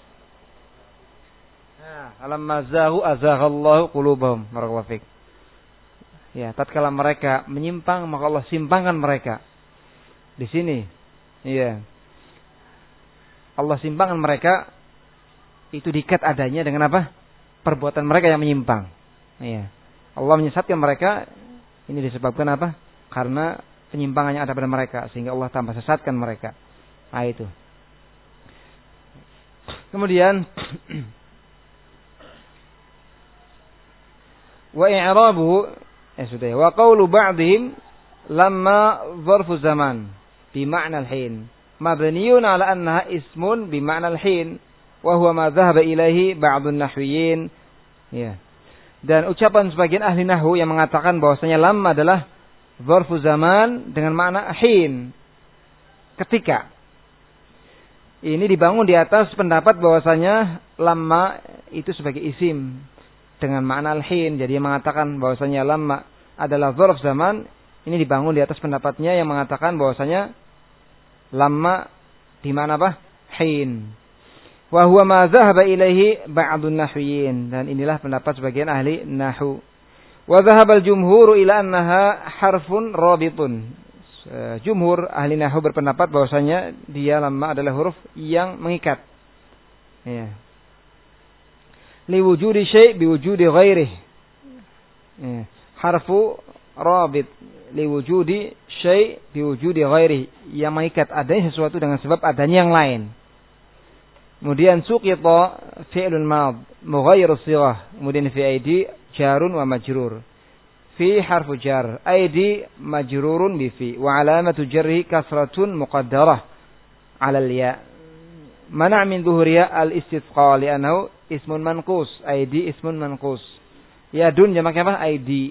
Nah, alamma zahu azaghallahu qulubahum. Barakallahu fik. Ya, tatkala mereka menyimpang maka Allah simpangkan mereka. Di sini, iya. Allah simpangkan mereka itu diikat adanya dengan apa? Perbuatan mereka yang menyimpang. Iya. Allah menyesatkan mereka ini disebabkan apa? Karena penyimpangan yang ada pada mereka sehingga Allah tambah sesatkan mereka. Nah itu. Kemudian wa i'rabuhu eh sudah wa qawlu ba'dihim lamma zarfu zaman bi ma'na al-hin mabniyun ala annaha ismun bi ma'na al-hin wa huwa ma dhahaba ilaihi ba'dun nahwiyyin ya. Dan ucapan sebagian ahli nahwu yang mengatakan bahwasanya lamma adalah zarfu zaman dengan makna hin, ketika. Ini dibangun di atas pendapat bahwasanya lamma itu sebagai isim dengan makna al-hin. Jadi yang mengatakan bahwasanya lamma adalah zarf zaman, ini dibangun di atas pendapatnya yang mengatakan bahwasanya lamma di mana apa? Hin. Wa huwa ma dhahaba ilaihi ba'dun nahwiyyin, dan inilah pendapat sebagian ahli nahwu. Wa dhahaba al-jumhur ila annaha harfun rabitun. Jumhur ahli nahwu berpendapat bahwasanya dia lamma adalah huruf yang mengikat. Ya. Li wujudi syai' bi wujudi ghairihi. Ya. Harfu rabit li wujudi syai' bi wujudi ghairihi, yang mengikat adanya sesuatu dengan sebab adanya yang lain. Kemudian suqita fi'lun mad mughayyir as-sighah, kemudian fi aidi jarun wa majrur. Fi harfu jar, aidi majrurun bi fi wa alamatu jarhi kasratun muqaddarah 'ala al-ya. Mana' min dhuhriya al-istithqal li'annahu ismun manqus, aidi ismun manqus. Yadun jamaknya apa? Aidi.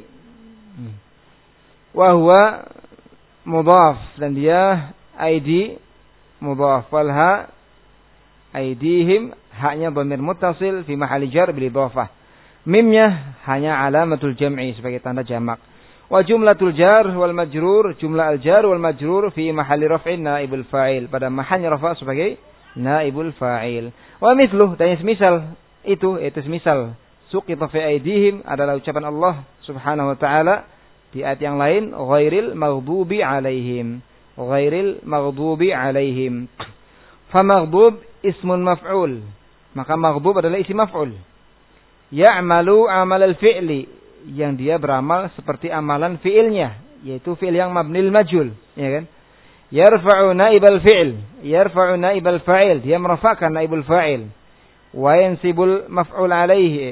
Wa huwa mudhaf, dan dia aidi mudhaf, wal ha aidihim haknya dhamir muttasil fi mahalli jar bil idhafah. Mimnya hanya alamatul jam'i sebagai tanda jamak. Wa jumlatul jar wal majrur, jumlah al jar wal majrur fi mahalli raf'in naibul fa'il, pada mahalnya rafa' sebagai naibul fa'il. Wa mithluh, dan semisal itu itu semisal suqita fi aidihim adalah ucapan Allah Subhanahu wa taala di ayat yang lain, ghairil maghdubi alaihim, ghairil maghdubi alaihim. Fa maghdub ismun maf'ul, maka maghdub adalah isim maf'ul. Ya'malu amal al-fi'li, yang dia beramal seperti amalan fi'ilnya, yaitu fi'il yang mabnil majhul, ya kan? Yarfa'u naibal fi'il, yarfa'u naibal fa'il, dia merafa'kan naibul fa'il. Wa yansibul maf'ul alaihi,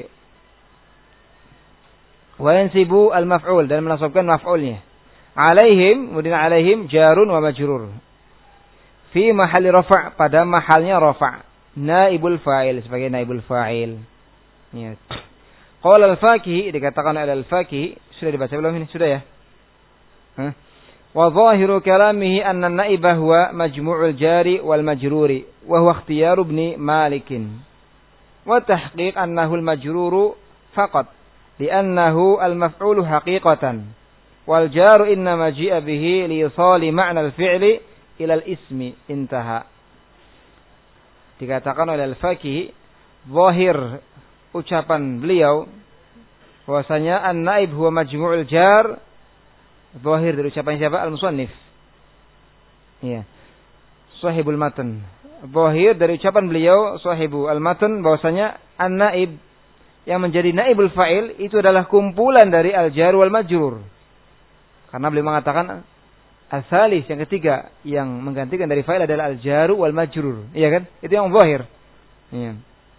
wa yansibu al-maf'ul, dan menasabkan maf'ulnya. Alaihim, kemudian alaihim jarun wa majrur. Fi mahalli rafa', pada mahalnya rafa'. Naibul fa'il, sebagai naibul fa'il. Ya. Qala al-Fakihi, dikatakan oleh al-Fakihi, sudah dibaca belum ini? Sudah ya? Hah? Wa zahiru kalamihi anna an-naiba huwa majmu'ul jari wal majruri wa huwa ikhtiyaru ibn Malik. Wa tahqiq annahu al-majruru faqat li'annahu al-maf'ulu haqiqatan wal jaru innama ji'a bihi li yusali ma'na al-fi'li ila al-ismi, intaha. Dikatakan oleh al-Fakihi, zahir ucapan beliau bahwasanya an-naib huwa majmu'ul jar, zahir dari ucapan siapa? Al-musannif. Iya. Sahibul matan. Zahir dari ucapan beliau sahibu al-matan bahwasanya an-naib yang menjadi naibul fa'il itu adalah kumpulan dari al-jar wal majrur. Karena beliau mengatakan as-salis, yang ketiga yang menggantikan dari fa'il adalah al-jar wal majrur. Iya kan? Itu yang zahir. Iya.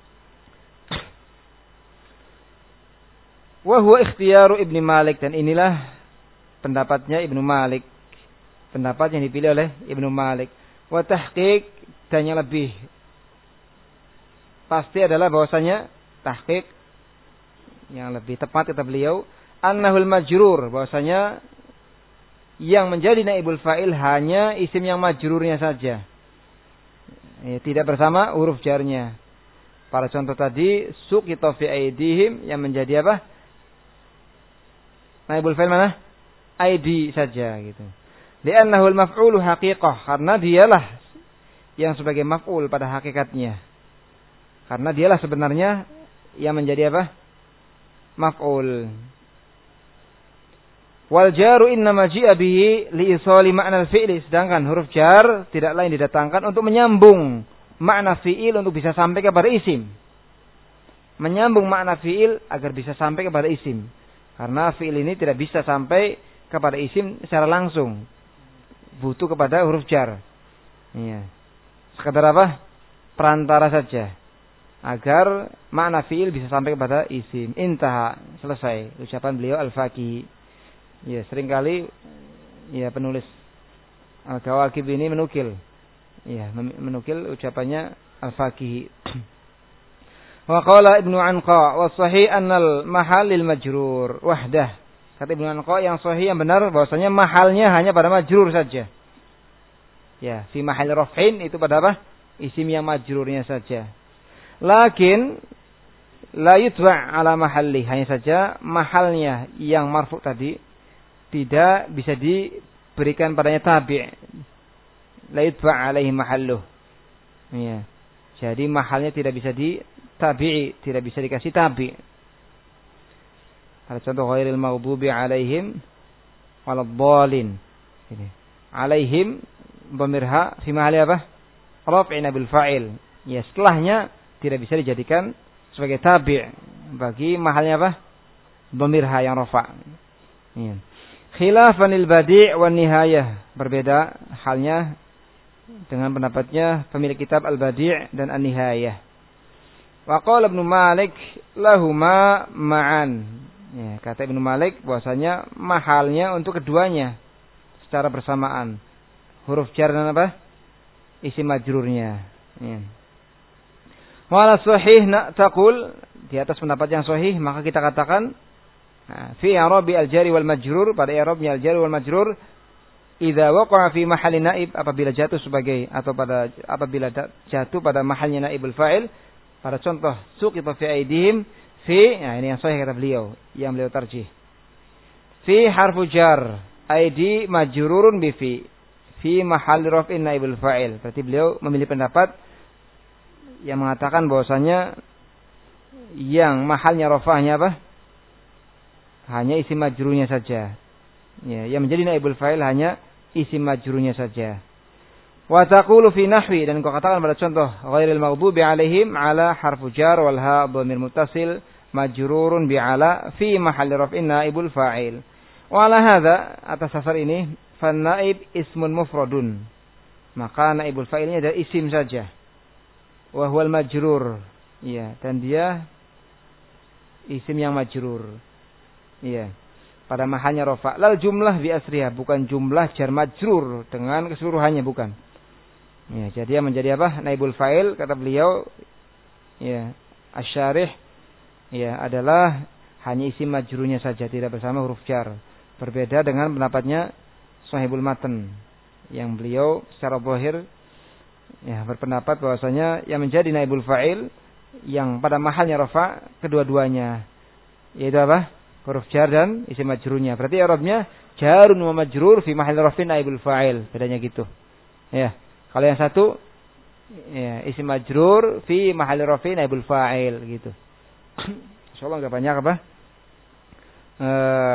Wa huwa ikhtiyaru Ibnu Malik, dan inilah pendapatnya Ibnu Malik, pendapat yang dipilih oleh Ibnu Malik. Wa tahqiq, dan yang lebih pasti adalah bahwasanya tahqiq yang lebih tepat kata beliau, annahul majrur, bahwasanya yang menjadi naibul fa'il hanya isim yang majrurnya saja, ya, tidak bersama huruf jarnya. Para contoh tadi, suqita fi aidihim, yang menjadi apa? Naibul fa'il mana? Aidi saja gitu. Li'annahu al-maf'ulu haqiqah, karena dialah yang sebagai maf'ul pada hakikatnya. Karena dialah sebenarnya yang menjadi apa? Maf'ul. Wal jaru innama ji'a bihi li isali ma'na al-fi'li, sedangkan huruf jar tidak lain didatangkan untuk menyambung makna fi'il untuk bisa sampai kepada isim. Menyambung makna fi'il agar bisa sampai kepada isim. Karena fi'il ini tidak bisa sampai kepada isim secara langsung. Butuh kepada huruf jar. Iya. Sekadar apa? Perantara saja. Agar makna fi'il bisa sampai kepada isim. Intaha. Selesai. Ucapan beliau Al-Faqih. Ya, seringkali ya penulis Al-Kawakib ini menukil. Ya, menukil ucapannya Al-Faqih. Wa qala Ibnu Anqa wa sahih annal mahal lil majrur wahdah. Kata Ibnu Anqa yang sahih yang benar bahwasanya mahalnya hanya pada majrur saja. Ya, fi mahal raf'in itu pada apa? Isim yang majrurnya saja. Lakin la yutba' ala mahalli, hanya saja mahalnya yang marfu tadi tidak bisa diberikan padanya tabi'. La yutba' alaihi mahalluh. Ya. Jadi mahalnya tidak bisa ditabi'i, tidak bisa dikasih tabi'. Ada contoh ghairil maghdubi alaihim waladhdallin. Ini. Alaihim dhamirha fi mahalli apa? Raf'ina bil fa'il. Ya, setelahnya tidak bisa dijadikan sebagai tabi' bagi mahalnya apa? Dhamirha yang rafa'. Ya. Khilafan lil badi' wan nihayah. Berbeda halnya dengan pendapatnya pemilik kitab Al-Badi' dan An-Nihayah. Wa qala Ibnu Malik lahuma ma'an. Ya, kata Ibnu Malik bahwasanya mahalnya untuk keduanya secara bersamaan. Huruf jar dan apa? Isim majrurnya. Ya. Wala sahih na taqul, di atas pendapat yang sahih maka kita katakan nah, fi i'rabi al-jari wal majrur, pada i'rabnya al-jari wal majrur idza waqa'a fi mahalli naib, apabila jatuh sebagai atau pada apabila jatuh pada mahalnya naibul fa'il, pada contoh suqita fi aidihim fi, nah ini yang sahih kata beliau yang beliau tarjih. Fi harfu jar aidi majrurun bi fi fi mahalli raf'in naibul fa'il. Berarti beliau memilih pendapat yang mengatakan bahwasanya yang mahalnya rafa'nya apa? Hanya isim majrurnya saja. Ya, yang menjadi naibul fa'il hanya isim majrurnya saja. Wa taqulu fi nahwi, dan kau katakan pada contoh ghairil maghdubi alaihim ala harfu jar wal ha dhamir muttasil majrurun bi ala fi mahalli raf'in naibul fa'il. Wa ala hadza, atas dasar ini fan naib ismun mufradun. Maka naibul fa'ilnya adalah isim saja. Wa huwal majrur. Ya, dan dia isim yang majrur. Iya. Pada mahalnya rafa. Lal jumlah bi asriha, bukan jumlah jar majrur dengan keseluruhannya, bukan. Ya, jadi yang menjadi apa? Naibul fa'il kata beliau ya, asy-syarih ya adalah hanya isim majrurnya saja, tidak bersama huruf jar. Berbeda dengan pendapatnya Shahibul Matan yang beliau secara zahir ya berpendapat bahwasanya yang menjadi naibul fa'il yang pada mahalnya rafa kedua-duanya, yaitu apa? Huruf jar dan isim majrurnya. Berarti i'rabnya jarun wa majrur fi mahall rafin naibul fa'il. Bedanya gitu. Ya. Kalau yang satu ya, isim majrur fi mahall rafin naibul fa'il gitu. Insyaallah enggak banyak apa? E,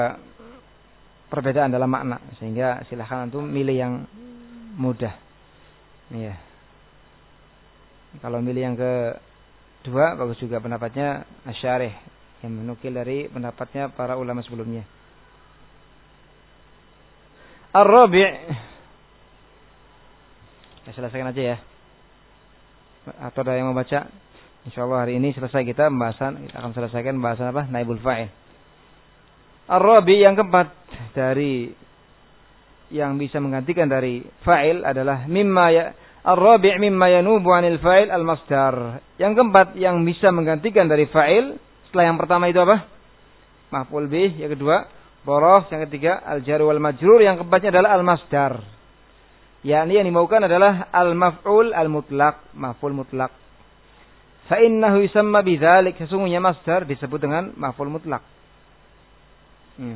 perbedaan dalam makna, sehingga silakan antum milih yang mudah. Ya. Kalau milih yang kedua bagus juga pendapatnya Asy-Syarih yang menukil dari pendapatnya para ulama sebelumnya. Ar-Rabi', ya selesaikan aja ya. Atau ada yang membaca? Insyaallah hari ini selesai kita pembahasan, kita akan selesaikan pembahasan apa? Naibul fa'il. Ar-Rabi' yang keempat dari yang bisa menggantikan dari fa'il adalah mimma ya Ar-Rabi' mimma yanubu 'anil fa'il al-masdar. Yang keempat yang bisa menggantikan dari fa'il setelah yang pertama itu apa? Maf'ul bih, yang kedua dhorof, yang ketiga al-jar wal majrur, yang keempatnya adalah al-masdar. Yakni yang dimaukan adalah al-maf'ul al-mutlaq, maf'ul mutlaq. Fa innahu yusamma bidzalik, sesungguhnya masdar disebut dengan maf'ul mutlaq. Hmm.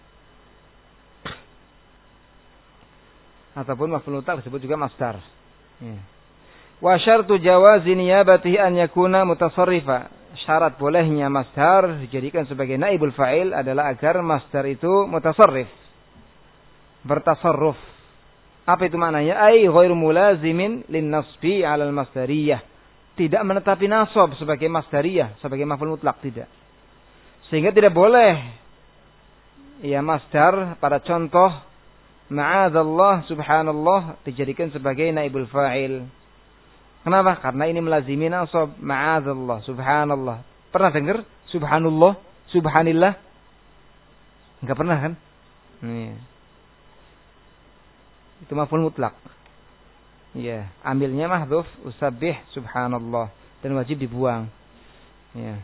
Ataupun maf'ul mutlaq disebut juga masdar. Hmm. Wa syartu jawazi niyabatihi an yakuna mutasarrifa. Syarat bolehnya masdar dijadikan sebagai naibul fa'il adalah agar masdar itu mutasarrif, bertasarruf. Apa itu maknanya? Ai ghairu mulazimin lin nasbi 'ala al-masdariyah. Tidak menetapi nasab sebagai masdariyah, sebagai maf'ul mutlak, tidak. Sehingga tidak boleh ya masdar pada contoh ma'adzallah, subhanallah dijadikan sebagai naibul fa'il. Kenapa? Karena ini melazimi nasab. Ma'adzallah, subhanallah. Pernah dengar subhanallah, subhanillah? Enggak pernah kan? Nih. Itu maf'ul mutlak. Ya, ambilnya mahdhuf, usabbih subhanallah, dan wajib dibuang. Ya.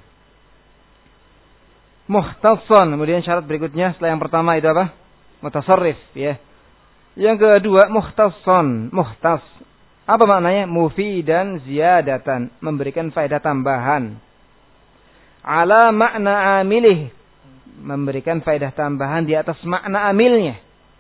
Mukhtassan, kemudian syarat berikutnya setelah yang pertama itu apa? Mutasarrif, ya. Yang kedua mukhtassan, mukhtas. Apa maknanya? Mufidan ziyadatan, memberikan faedah tambahan. Ala makna amilih, memberikan faedah tambahan di atas makna amilnya.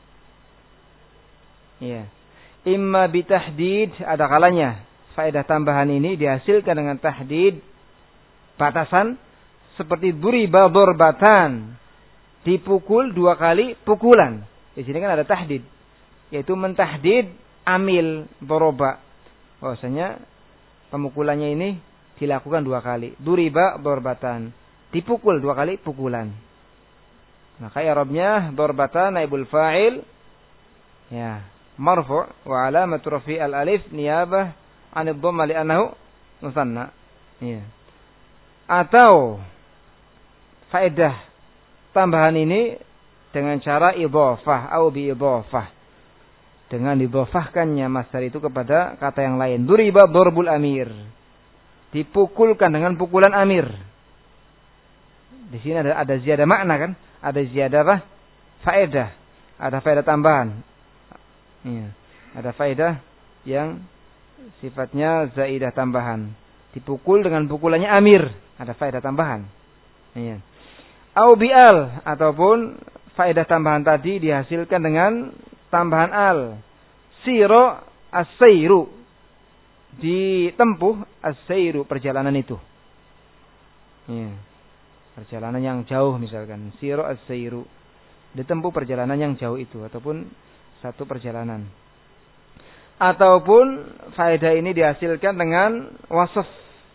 Ya. Imma bitahdid, ada kalanya faedah tambahan ini dihasilkan dengan tahdid, batasan, seperti duriba dorbatan, dipukul dua kali pukulan. Di sini kan ada tahdid, yaitu mentahdid amil doroba. Bahwasanya pemukulannya ini dilakukan dua kali. Duriba dorbatan, dipukul dua kali pukulan. Maka i'rabnya dorbatan naibul fa'il, ya, marfu' wa alamatu rafi' al-alif niyabah 'an ad-dhamma li'annahu musanna. Ya. Atau faedah tambahan ini dengan cara idhofah atau bi idhofah. Dengan didhofahkannya masdar itu kepada kata yang lain. Duriba darbul amir. Dipukulkan dengan pukulan amir. Di sini ada ada ziyadah makna kan? Ada ziyadah apa? Faedah. Ada faedah tambahan. Ya. Ada faedah yang sifatnya zaidah tambahan. Dipukul dengan pukulannya amir. Ada faedah tambahan. Ya. Au bi'al, ataupun faedah tambahan tadi dihasilkan dengan tambahan al. Siro as-sayru, ditempuh as-sayru, perjalanan itu. Ya. Perjalanan yang jauh misalkan. Siro as-sayru, ditempuh perjalanan yang jauh itu, ataupun satu perjalanan. Ataupun faedah ini dihasilkan dengan wasf,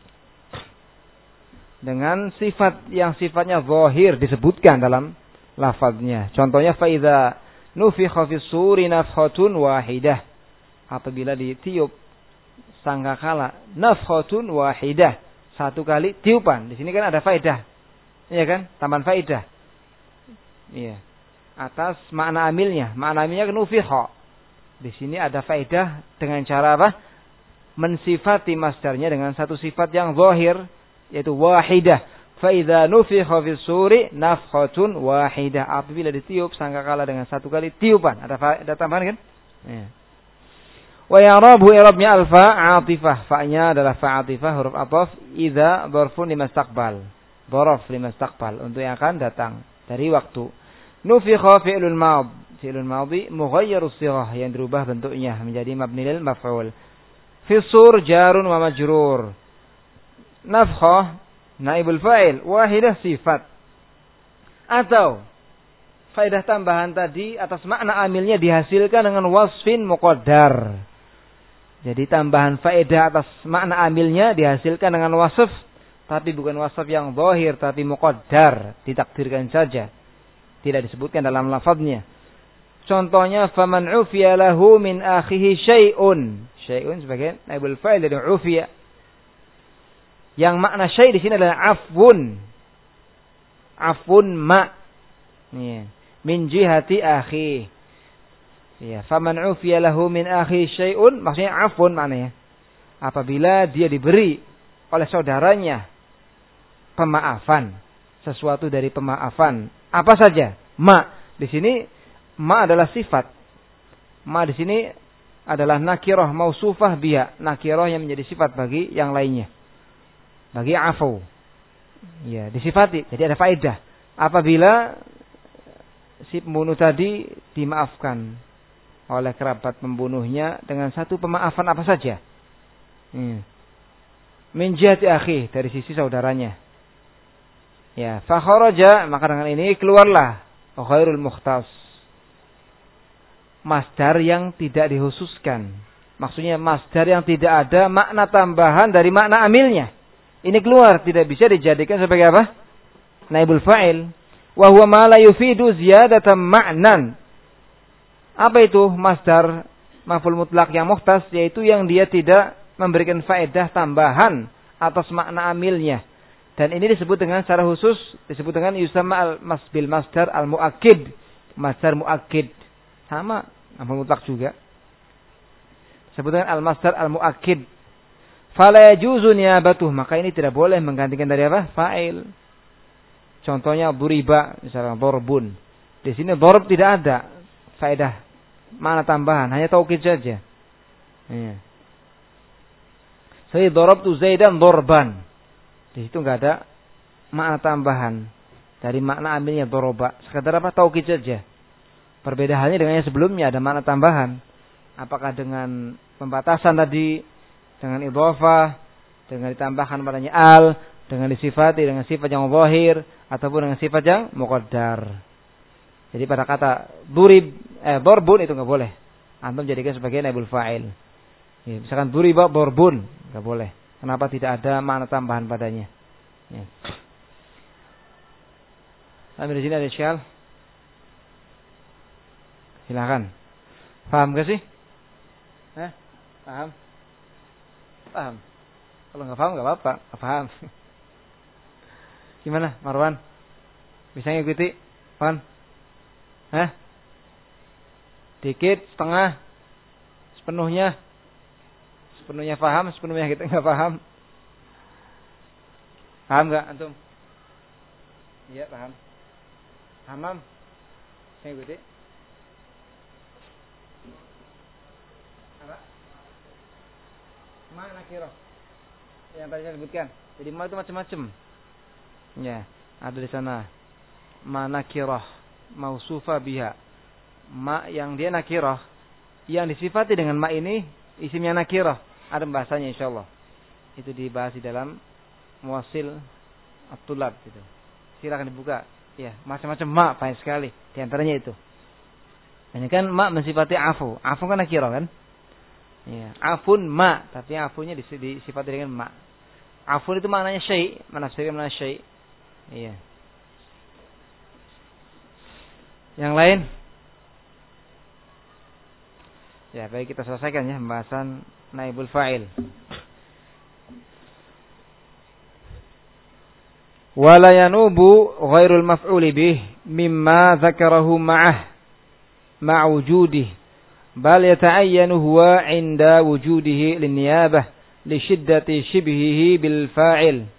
dengan sifat yang sifatnya zahir disebutkan dalam lafaznya. Contohnya faidza nufikha fis suri nafhatun wahidah, apabila ditiup sangkakala, nafhatun wahidah, satu kali tiupan. Di sini kan ada faedah, iya kan? Tambahan faedah. Iya. Atas makna amilnya, makna amilnya nufikha. Di sini ada faedah dengan cara apa? Mensifati masdarnya dengan satu sifat yang zahir, yaitu wahidah. Fa idza nufikha fis suri nafkhatun wahidah, apabila ditiup sangkakala dengan satu kali tiupan. Ada ada tambahan kan? Ya. Wa ya'rabu i'rabnya alfa atifah. Fa-nya adalah fa atifah, huruf athaf, idza dzarfun limastaqbal. Dzaraf limastaqbal, untuk yang akan datang dari waktu. Nufikha fi'lul madhi, fi'lul madhi mughayyirus sighah, yang dirubah bentuknya menjadi mabni lil maf'ul. Fisur jarun wa majrur. Nafkhah naibul fa'il, wahidah sifat. Atau faedah tambahan tadi atas makna amilnya dihasilkan dengan wasfin muqaddar. Jadi tambahan faedah atas makna amilnya dihasilkan dengan wasf, tapi bukan wasf yang zahir, tapi muqaddar, ditakdirkan saja, tidak disebutkan dalam lafadznya. Contohnya faman ufiya lahu min akhihi syai'un. Syai'un sebagai naibul fa'il dari ufiya. Yang makna syai' di sini adalah afwun. Afwun ma. Ya. Min jihati akhi. Ya, faman ufiya lahu min akhi syai'un, maksudnya afwun maknanya. Apabila dia diberi oleh saudaranya pemaafan, sesuatu dari pemaafan, apa saja? Ma. Di sini ma adalah sifat. Ma di sini adalah nakirah mausufah biha, nakirah yang menjadi sifat bagi yang lainnya. Bagi afu. Ya, disifati. Jadi ada faedah. Apabila si pembunuh tadi dimaafkan oleh kerabat pembunuhnya dengan satu pemaafan apa saja. Hmm. Min jihati akhi, dari sisi saudaranya. Ya, fa kharaja, maka dengan ini keluarlah ghairul mukhtas. masdar yang tidak dikhususkan. Maksudnya masdar yang tidak ada makna tambahan dari makna amilnya. Ini keluar, tidak bisa dijadikan sebagai apa? Naibul fa'il. Wa huwa ma la yufidu ziyadatan ma'nan. Apa itu masdar maf'ul mutlak yang mukhtas? Yaitu yang dia tidak memberikan faedah tambahan atas makna amilnya. Dan ini disebut dengan secara khusus, disebut dengan yusamma al-masbil masdar al-mu'akkid. Masdar mu'akkid. Sama, maf'ul mutlak juga. Disebut dengan al-masdar al-mu'akkid. Fala yajuzu niyabatuh. Maka ini tidak boleh menggantikan dari apa? Fa'il. Contohnya duriba, misalnya dorbun. Di sini dorb tidak ada faedah makna tambahan, hanya taukid saja. Iya. Saya dorobtu Zaidan dorban. Di situ enggak ada makna tambahan dari makna amilnya doroba. Sekedar apa? Taukid saja. Perbedaannya dengan yang sebelumnya ada makna tambahan. Apakah dengan pembatasan tadi, dengan idhofah, dengan ditambahkan padanya al, dengan disifati dengan sifat yang zahir, ataupun dengan sifat yang muqaddar. Jadi pada kata durib, eh, dorbun itu enggak boleh. Antum jadikan sebagai naibul fa'il. Ya, misalkan duriba dorbun, enggak boleh. Kenapa tidak ada makna tambahan padanya? Ya. Sampai di sini ada syal. Silakan. Paham gak sih? Eh, paham? Paham. Kalau enggak paham enggak apa-apa, paham. Gimana, Marwan? Bisa ngikuti? Wan? Hah? Dikit, setengah, sepenuhnya, sepenuhnya paham, sepenuhnya kita nggak paham. Paham nggak antum? Iya paham. Paham? Saya ikuti. Apa? Mana kira? Yang tadi saya sebutkan. Jadi ma itu macam-macam. Ya, ada di sana. Mana kira? Mausufa biha. Ma yang dia nakirah, yang disifati dengan ma ini isimnya nakirah. Ada bahasanya insyaallah. Itu dibahas di dalam Muwasil At-Tulab gitu. Silakan dibuka. Ya, macam-macam ma banyak sekali. Di antaranya itu. Ini kan ma mensifati afu. Afu kan nakirah kan? Ya, afun ma, tapi afunya disifati dengan ma. Afun itu maknanya syai', menafsirkan makna syai'. Iya. Yang lain? Ya, baik kita selesaikan ya pembahasan naibul fa'il. Wala yanubu ghairul maf'uli bih mimma dzakarahu ma'ah ma'wujudih bal yata'ayyanu huwa 'inda wujudihi linniyabah li shiddati shibhihi bil fa'il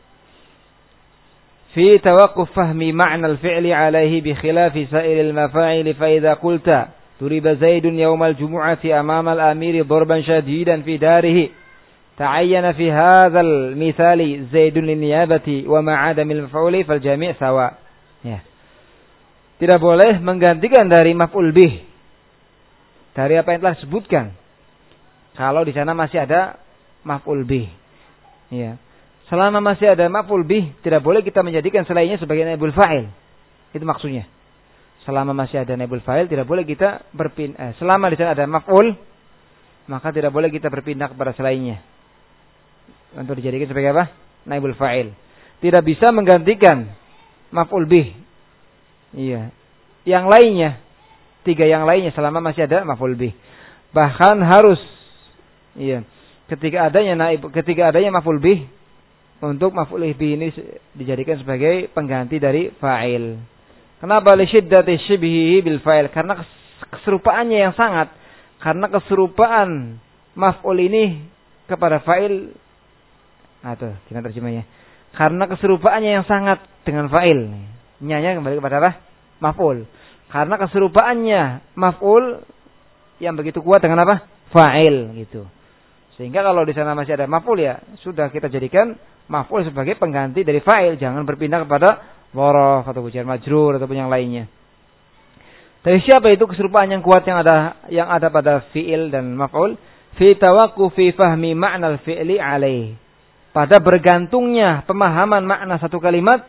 في توقف فهم معنى الفعل عليه بخلاف سائر المفاعل فإذا قلت ضرب زيد يوم الجمعة أمام الأمير ضربا شديدا في داره تعين في هذا المثال زيد للنيابة وما عدم المفعول فالجميع سواء. Ya. Tidak boleh menggantikan dari maf'ul bih dari apa yang telah disebutkan kalau di sana masih ada maf'ul bih. Ya. Selama masih ada maf'ul bih, tidak boleh kita menjadikan selainnya sebagai naibul fa'il. Itu maksudnya. Selama masih ada naibul fa'il, tidak boleh kita berpindah. Eh, selama di sana ada maf'ul, maka tidak boleh kita berpindah kepada selainnya. Untuk dijadikan sebagai apa? Naibul fa'il. Tidak bisa menggantikan maf'ul bih. Iya. Yang lainnya, tiga yang lainnya selama masih ada maf'ul bih. Bahkan harus, iya, ketika adanya naib, ketika adanya maf'ul bih, untuk maf'ul bih ini dijadikan sebagai pengganti dari fa'il. Kenapa? Li syiddati syibhihi bil fa'il. Karena keserupaannya yang sangat. Karena keserupaan maf'ul ini kepada fa'il. Nah, tuh, gimana terjemahnya? Karena keserupaannya yang sangat dengan fa'il. Nyanya kembali kepada apa? Maf'ul. Karena keserupaannya maf'ul yang begitu kuat dengan apa? Fa'il gitu. Sehingga kalau di sana masih ada maf'ul ya sudah kita jadikan maf'ul sebagai pengganti dari fa'il, jangan berpindah kepada dzaraf atau jar majrur ataupun yang lainnya. Dari siapa itu keserupaan yang kuat yang ada yang ada pada fi'il dan maf'ul? Fi tawaqqufi fahmi ma'nal fi'li alaih. Pada bergantungnya pemahaman makna satu kalimat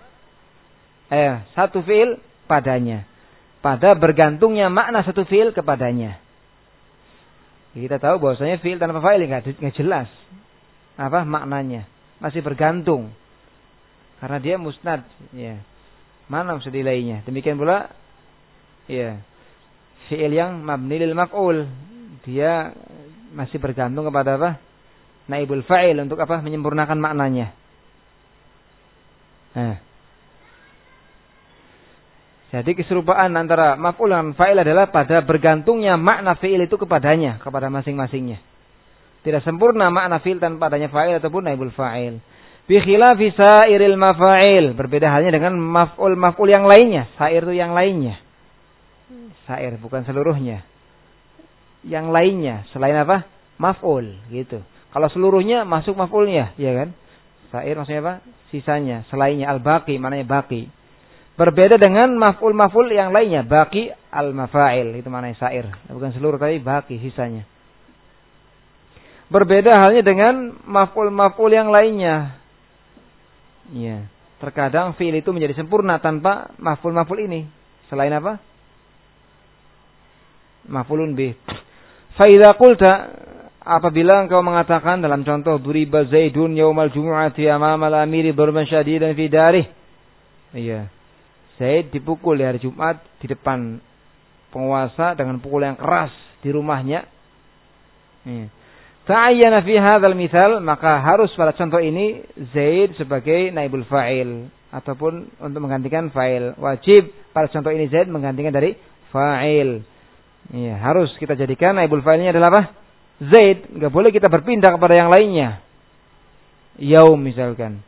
eh satu fi'il padanya. Pada bergantungnya makna satu fi'il kepadanya. Kita tahu bahwasanya fi'il tanpa fa'il enggak enggak jelas apa maknanya. Masih bergantung. Karena dia musnad, ya. Mana maksud ilainya? Demikian pula ya, fi'il yang mabni lil maf'ul, dia masih bergantung kepada apa? Naibul fa'il untuk apa? Menyempurnakan maknanya. Nah. Jadi keserupaan antara maf'ul dan fa'il adalah pada bergantungnya makna fi'il itu kepadanya, kepada masing-masingnya. Tidak sempurna makna fi'il tanpa adanya fa'il ataupun naibul fa'il. Bi khilafi sa'iril mafa'il, berbeda halnya dengan maf'ul maf'ul yang lainnya. Sa'ir itu yang lainnya. Sa'ir bukan seluruhnya. Yang lainnya selain apa? Maf'ul gitu. Kalau seluruhnya masuk maf'ulnya, ya kan? Sa'ir maksudnya apa? Sisanya, selainnya, al-baqi, maknanya baqi. Berbeda dengan maf'ul-maf'ul yang lainnya, baqi al-mafa'il, itu maknanya sa'ir. Bukan seluruh tapi baqi, sisanya. Berbeda halnya dengan maf'ul-maf'ul yang lainnya. Ya, terkadang fi'il itu menjadi sempurna tanpa maf'ul-maf'ul ini. Selain apa? Maf'ulun bih. Fa idza qulta, apabila engkau mengatakan dalam contoh duriba Zaidun yaumal jumu'ati amamal amiri darban syadidan fi darih. Iya. Zaid dipukul di hari Jumat di depan penguasa dengan pukul yang keras di rumahnya. Iya. Ta'ayyana fi hadzal misal, maka harus pada contoh ini Zaid sebagai naibul fa'il ataupun untuk menggantikan fa'il. Wajib pada contoh ini Zaid menggantikan dari fa'il. Iya, harus kita jadikan naibul fa'ilnya adalah apa? Zaid, enggak boleh kita berpindah kepada yang lainnya. Yaum misalkan.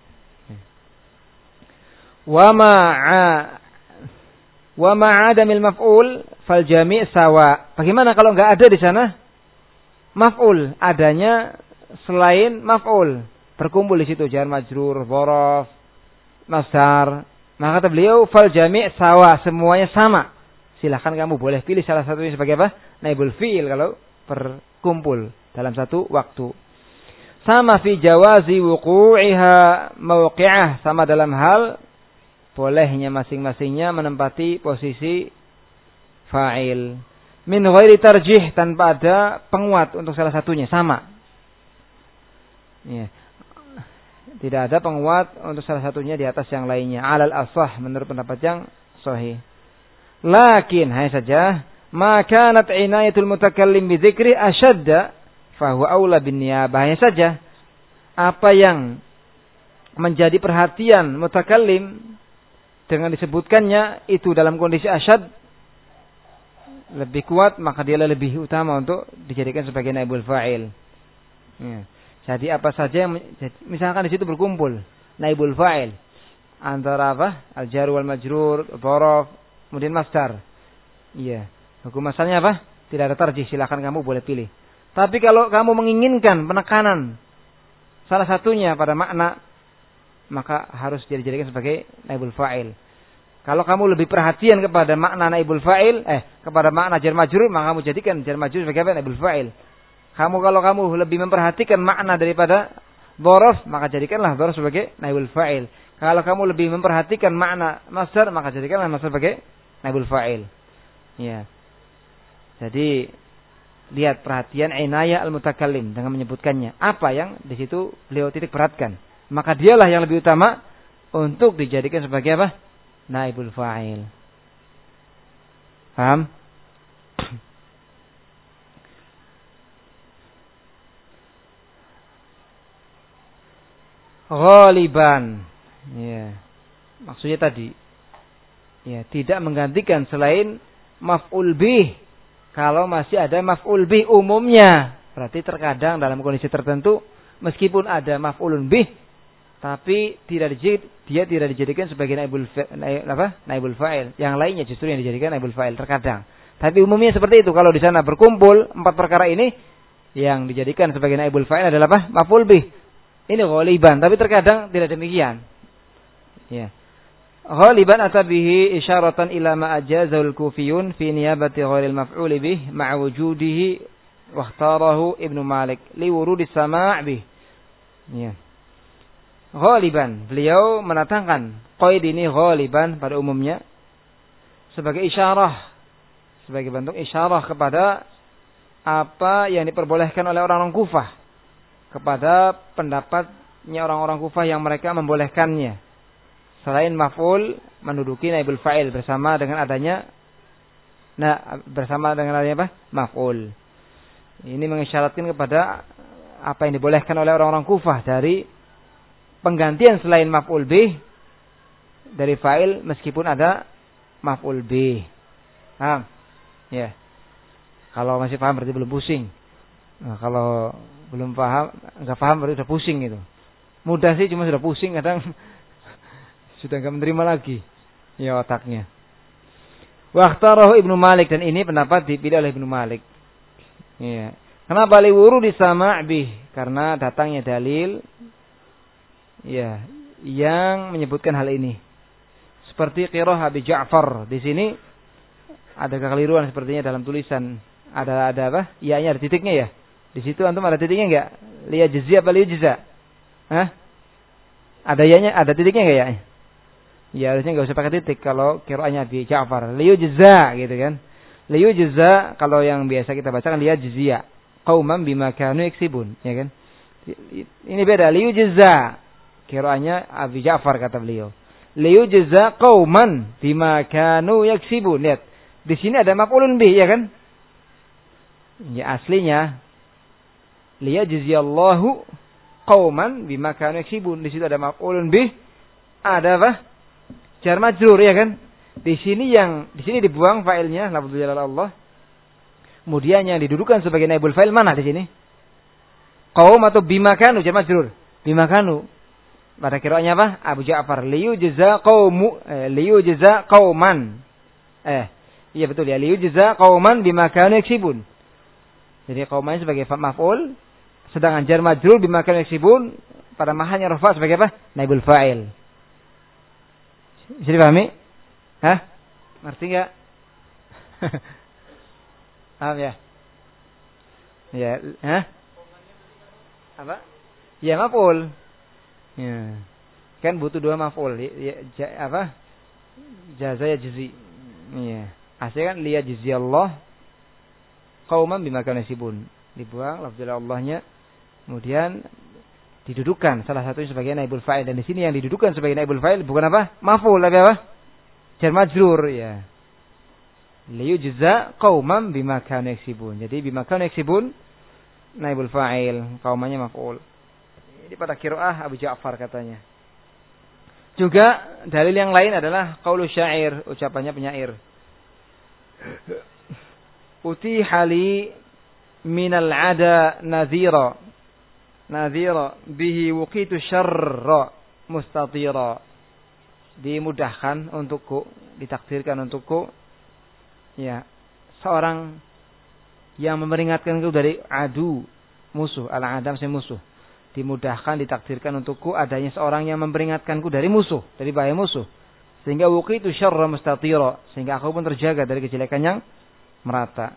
Wa ma'a wa ma'adamil maf'ul fal jami' sawa. Bagaimana kalau enggak ada di sana maf'ul, adanya selain maf'ul, terkumpul di situ jar majrur, dzaraf, masdar. Maka kata beliau fal jami' sawa, semuanya sama. Silakan kamu boleh pilih salah satunya sebagai apa? Naibul fi'il kalau berkumpul dalam satu waktu. Sama fi jawazi wuqu'iha mawqi'ah, sama dalam hal bolehnya masing-masingnya menempati posisi fa'il. Min ghairi tarjih, tanpa ada penguat untuk salah satunya, sama. Ya. Tidak ada penguat untuk salah satunya di atas yang lainnya. Alal asah, menurut pendapat yang sahih. Lakin hanya saja ma kanat inayatul mutakallim bi dzikri ashadda fa huwa aula bin niyabah. Hanya saja apa yang menjadi perhatian mutakallim dengan disebutkannya itu dalam kondisi asyad lebih kuat, maka dia lebih utama untuk dijadikan sebagai naibul fa'il. Ya. Jadi apa saja yang misalkan di situ berkumpul naibul fa'il antara apa? Al-jar wal majrur, dzaraf, kemudian masdar. Iya. Hukum asalnya apa? Tidak ada tarjih, silakan kamu boleh pilih. Tapi kalau kamu menginginkan penekanan salah satunya pada makna, maka harus dijadikan sebagai naibul fa'il. Kalau kamu lebih perhatian kepada makna naibul fa'il, eh kepada makna jar majrur, maka kamu jadikan jar majrur sebagai apa? Naibul fa'il. Kamu kalau kamu lebih memperhatikan makna daripada dzaraf, maka jadikanlah dzaraf sebagai naibul fa'il. Kalau kamu lebih memperhatikan makna masdar, maka jadikanlah masdar sebagai naibul fa'il. Ya. Jadi lihat perhatian inayah al-mutakallim dengan menyebutkannya. Apa yang di situ beliau titik beratkan. Maka dialah yang lebih utama untuk dijadikan sebagai apa? Naibul fa'il. Paham? Ghaliban. Ya. Maksudnya tadi, ya, tidak menggantikan selain maf'ul bih. Kalau masih ada maf'ul bih umumnya, berarti terkadang dalam kondisi tertentu meskipun ada maf'ulun bih, tapi tidak dijid, dia tidak dijadikan sebagai naibul naib, apa? Naibul fa'il. Yang lainnya justru yang dijadikan naibul fa'il terkadang. Tapi umumnya seperti itu. Kalau di sana berkumpul empat perkara ini, yang dijadikan sebagai naibul fa'il adalah apa? Maf'ul bih. Ini ghaliban, tapi terkadang tidak demikian. Ya. Ghaliban atabihi isyaratan ila ma ajazul kufiyun fi niyabati ghairil maf'ul bih ma'a wujudihi wa ikhtarahu Ibnu Malik li wurudi sama' bih. Ya. Ghaliban, beliau menatangkan qaid ini ghaliban pada umumnya sebagai isyarah, sebagai bentuk isyarah kepada apa yang diperbolehkan oleh orang-orang Kufah kepada pendapatnya orang-orang Kufah yang mereka membolehkannya. Selain maf'ul menduduki naibul fa'il bersama dengan adanya nah bersama dengan adanya apa? Maf'ul. Ini mengisyaratkan kepada apa yang dibolehkan oleh orang-orang Kufah dari penggantian selain maf'ul bih dari fa'il meskipun ada maf'ul bih. Paham? Ya. Kalau masih paham berarti belum pusing. Nah, kalau belum paham, enggak paham berarti sudah pusing itu. Mudah sih cuma sudah pusing kadang sudah enggak menerima lagi ya otaknya. Waqtarahu Ibnu Malik dan ini pendapat dipilih oleh Ibnu Malik. Ya. Kenapa liwuru disama' bih? Karena datangnya dalil ya yang menyebutkan hal ini. Seperti qiraah Abi Ja'far. Di sini ada kekeliruan sepertinya dalam tulisan. Ada ada apa? Iya-nya ada titiknya ya. Di situ antum ada titiknya enggak? Liya jazzi apa liya jazza? Hah? Ada ya-nya, ada titiknya enggak ya? Ya harusnya enggak usah pakai titik kalau qiraahnya Abi Ja'far. Liya jazza gitu kan. Liya jazza kalau yang biasa kita bacakan liya jazziya. Qauman bima kanu yaksibun, ya kan? Ini beda, liya jazza. Qiraahnya Abi Ja'far kata beliau. Liya jazza qauman bima kanu yaksibun. Lihat. Di sini ada maf'ulun bih, ya kan? Ya aslinya liyajziyallahu qauman bima kanu yaksibun. Di situ ada maf'ulun bih, ada apa? Jar majrur, ya kan? Di sini yang di sini dibuang fa'ilnya lafdz jalal Allah. Kemudian yang didudukan sebagai naibul fa'il mana di sini? Qaum atau bima kanu jar majrur? Bima kanu. Pada qiraatnya apa? Abu Ja'far liyujza qaumu eh, liyujza qauman. Eh, iya betul ya, liyujza qauman bima kanu yaksibun. Jadi qauman sebagai maf'ul, sedangkan jar majrur bima kanu yaksibun pada mahallnya rafa sebagai apa? Naibul fa'il. Bisa dipahami? Hah? Ngerti enggak? Paham ya? Ya, hah? Apa? Ya maf'ul. Ya. Kan butuh dua maf'ul. Ya, ja, apa? Jaza ya jzi. Iya. Aslinya kan liya jziyallah qauman bima kanu yaksibun. Dibuang lafzul Allahnya. Kemudian didudukan salah satunya sebagai naibul fa'il, dan di sini yang didudukan sebagai naibul fa'il bukan apa? Maf'ul tapi apa? Jar majrur ya. Liyujza qauman bima kanu yaksibun. Jadi bima kanu yaksibun naibul fa'il, qaumannya maf'ul. Ini pada qiraah Abu Ja'far katanya. Juga dalil yang lain adalah qaulu syair, ucapannya penyair. Utiha li minal ada nadhira nadhira bihi wuqitu syarra mustatira. Dimudahkan untukku, ditakdirkan untukku ya seorang yang memperingatkanku dari adu musuh, al-adam si musuh. Dimudahkan, ditakdirkan untukku adanya seorang yang memperingatkanku dari musuh, dari bahaya musuh. Sehingga wuqitu syarra mustatira, sehingga aku pun terjaga dari kejelekan yang merata.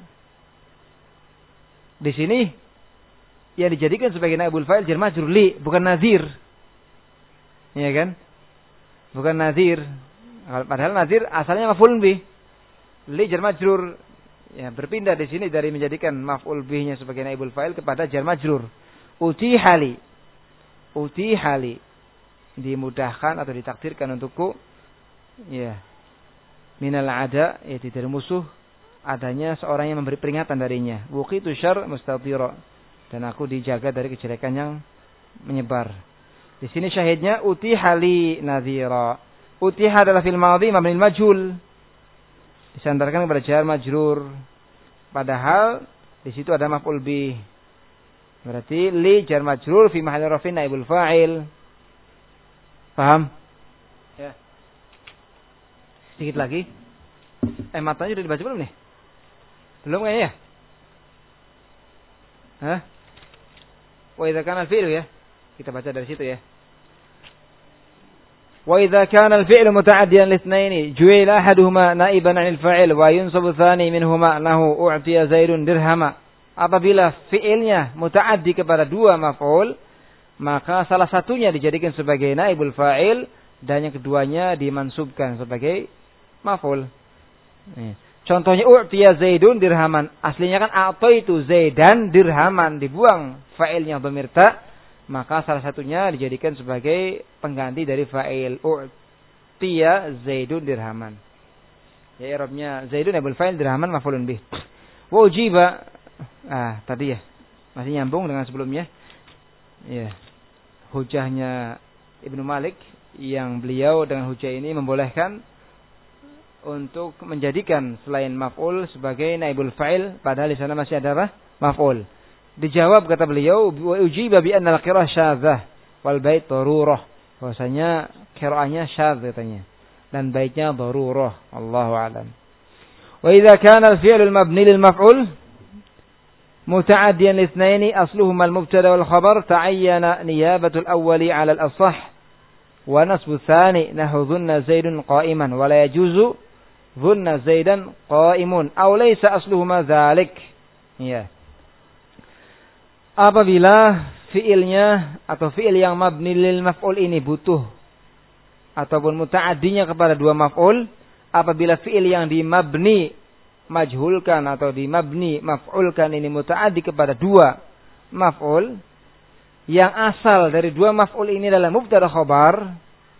Di sini yang dijadikan sebagai naibul fa'il jar majrur li, bukan nazir. Iya kan? Bukan nazir. Padahal nazir asalnya maf'ul bih. Li jar majrur. Ya, berpindah di sini dari menjadikan maf'ul bihnya sebagai naibul fa'il kepada jar majrur. Utihali. Utihali. Dimudahkan atau ditakdirkan untukku ya minal ada, yaitu dari musuh, adanya seorang yang memberi peringatan darinya. Wuqitu syarr mustatira, dan aku dijaga dari kejelekan yang menyebar. Di sini syahidnya utihali nadhira. Utiha adalah fil madhi mabnil majhul, disandarkan kepada jar majrur, padahal di situ ada maf'ul bih. Berarti li jar majrur fi mahalli raf'in naibul fa'il. Paham? Ya. Sedikit lagi. Eh matanya sudah dibaca belum nih? Belum kayaknya ya? Hah? Wa idza kana al-fi'lu ya. Kita baca dari situ ya. Wa idza kana al-fi'lu muta'addiyan li-ithnaini ju'ila ahaduhuma na'iban 'anil fa'il wa yunsabu tsani minhuma annahu u'tiya Zaidun dirhama. Apabila fi'ilnya muta'addi kepada dua maf'ul, maka salah satunya dijadikan sebagai naibul fa'il dan yang keduanya dimansubkan sebagai maf'ul. Contohnya u'tiya Zaidun dirhaman. Aslinya kan a'taitu Zaidan dirhaman, dibuang fa'ilnya dhamir ta, maka salah satunya dijadikan sebagai pengganti dari fa'il u'tiya Zaidun dirhaman. Ya i'rabnya Zaidun naibul fa'il, dirhaman maf'ulun bih. Wa ujiba, ah tadi ya masih nyambung dengan sebelumnya. Ya. Hujahnya Ibnu Malik yang beliau dengan hujah ini membolehkan untuk menjadikan selain maf'ul sebagai naibul fa'il, padahal di sana masih ada apa? Maf'ul. Dijawab kata beliau, wa ujiba bi anna al-qira'ah syadzah wal bait darurah. Bahwasanya qira'ahnya syadz katanya dan baitnya darurah. Allahu a'lam. Wa idza kana al-fi'l al-mabni lil maf'ul muta'addiyan li itsnaini asluhuma al-mubtada wal khabar ta'ayyana niyabatu al-awwali 'ala al-asah wa nasbu tsani nahu dhunna zaidun qa'iman wa la yajuzu dhunna zaidan qa'imun aw laysa asluhuma dzalik. Ya. Apabila fiilnya atau fiil yang mabni lil maf'ul ini butuh ataupun muta'addinya kepada dua maf'ul, apabila fiil yang dimabni majhulkan atau dimabni maf'ulkan ini muta'addi kepada dua maf'ul, yang asal dari dua maf'ul ini adalah mubtada khabar,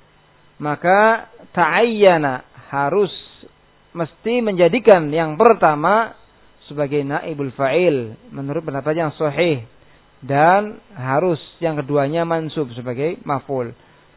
maka ta'ayyana harus mesti menjadikan yang pertama sebagai naibul fa'il menurut pendapat yang sahih, dan harus yang keduanya mansub sebagai maf'ul.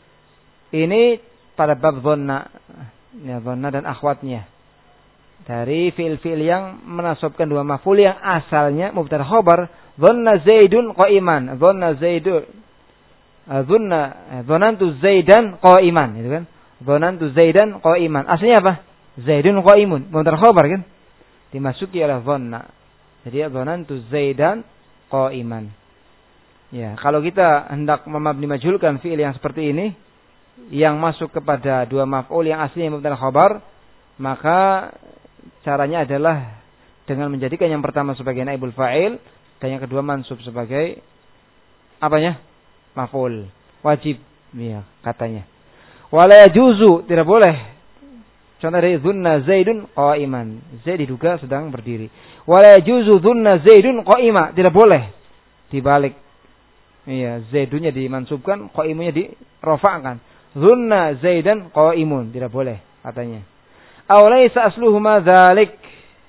Ini pada bab dhanna, ya, dhanna dan akhwatnya. Dari fi'il-fi'il yang menasabkan dua maf'ul yang asalnya mubtada khabar, dhanna Zaidun qa'iman, dhanna Zaidun, dhanna dhanantu Zaidan qa'iman, gitu kan? Dhanantu Zaidan qa'iman. Aslinya apa? Zaidun qa'imun, mubtada khabar kan? Dimasuki oleh dhanna. Jadi dhanantu Zaidan qa'iman. Ya, kalau kita hendak memabni majhulkan fi'il yang seperti ini yang masuk kepada dua maf'ul yang aslinya mubtada khabar, maka caranya adalah dengan menjadikan yang pertama sebagai naibul fa'il dan yang kedua mansub sebagai apanya? Maf'ul. Wajib, ya, katanya. Wala yajuzu, tidak boleh. Contoh dari dhunna Zaidun qa'iman. Zaid diduga sedang berdiri. Wala yajuzu dhunna Zaidun qa'ima. Tidak boleh. Dibalik. Iya, Zaidunnya dimansubkan, qa'imunya dirafa'kan. Dhunna Zaidan qa'imun. Tidak boleh katanya. Aw laysa asluhuma dzalik.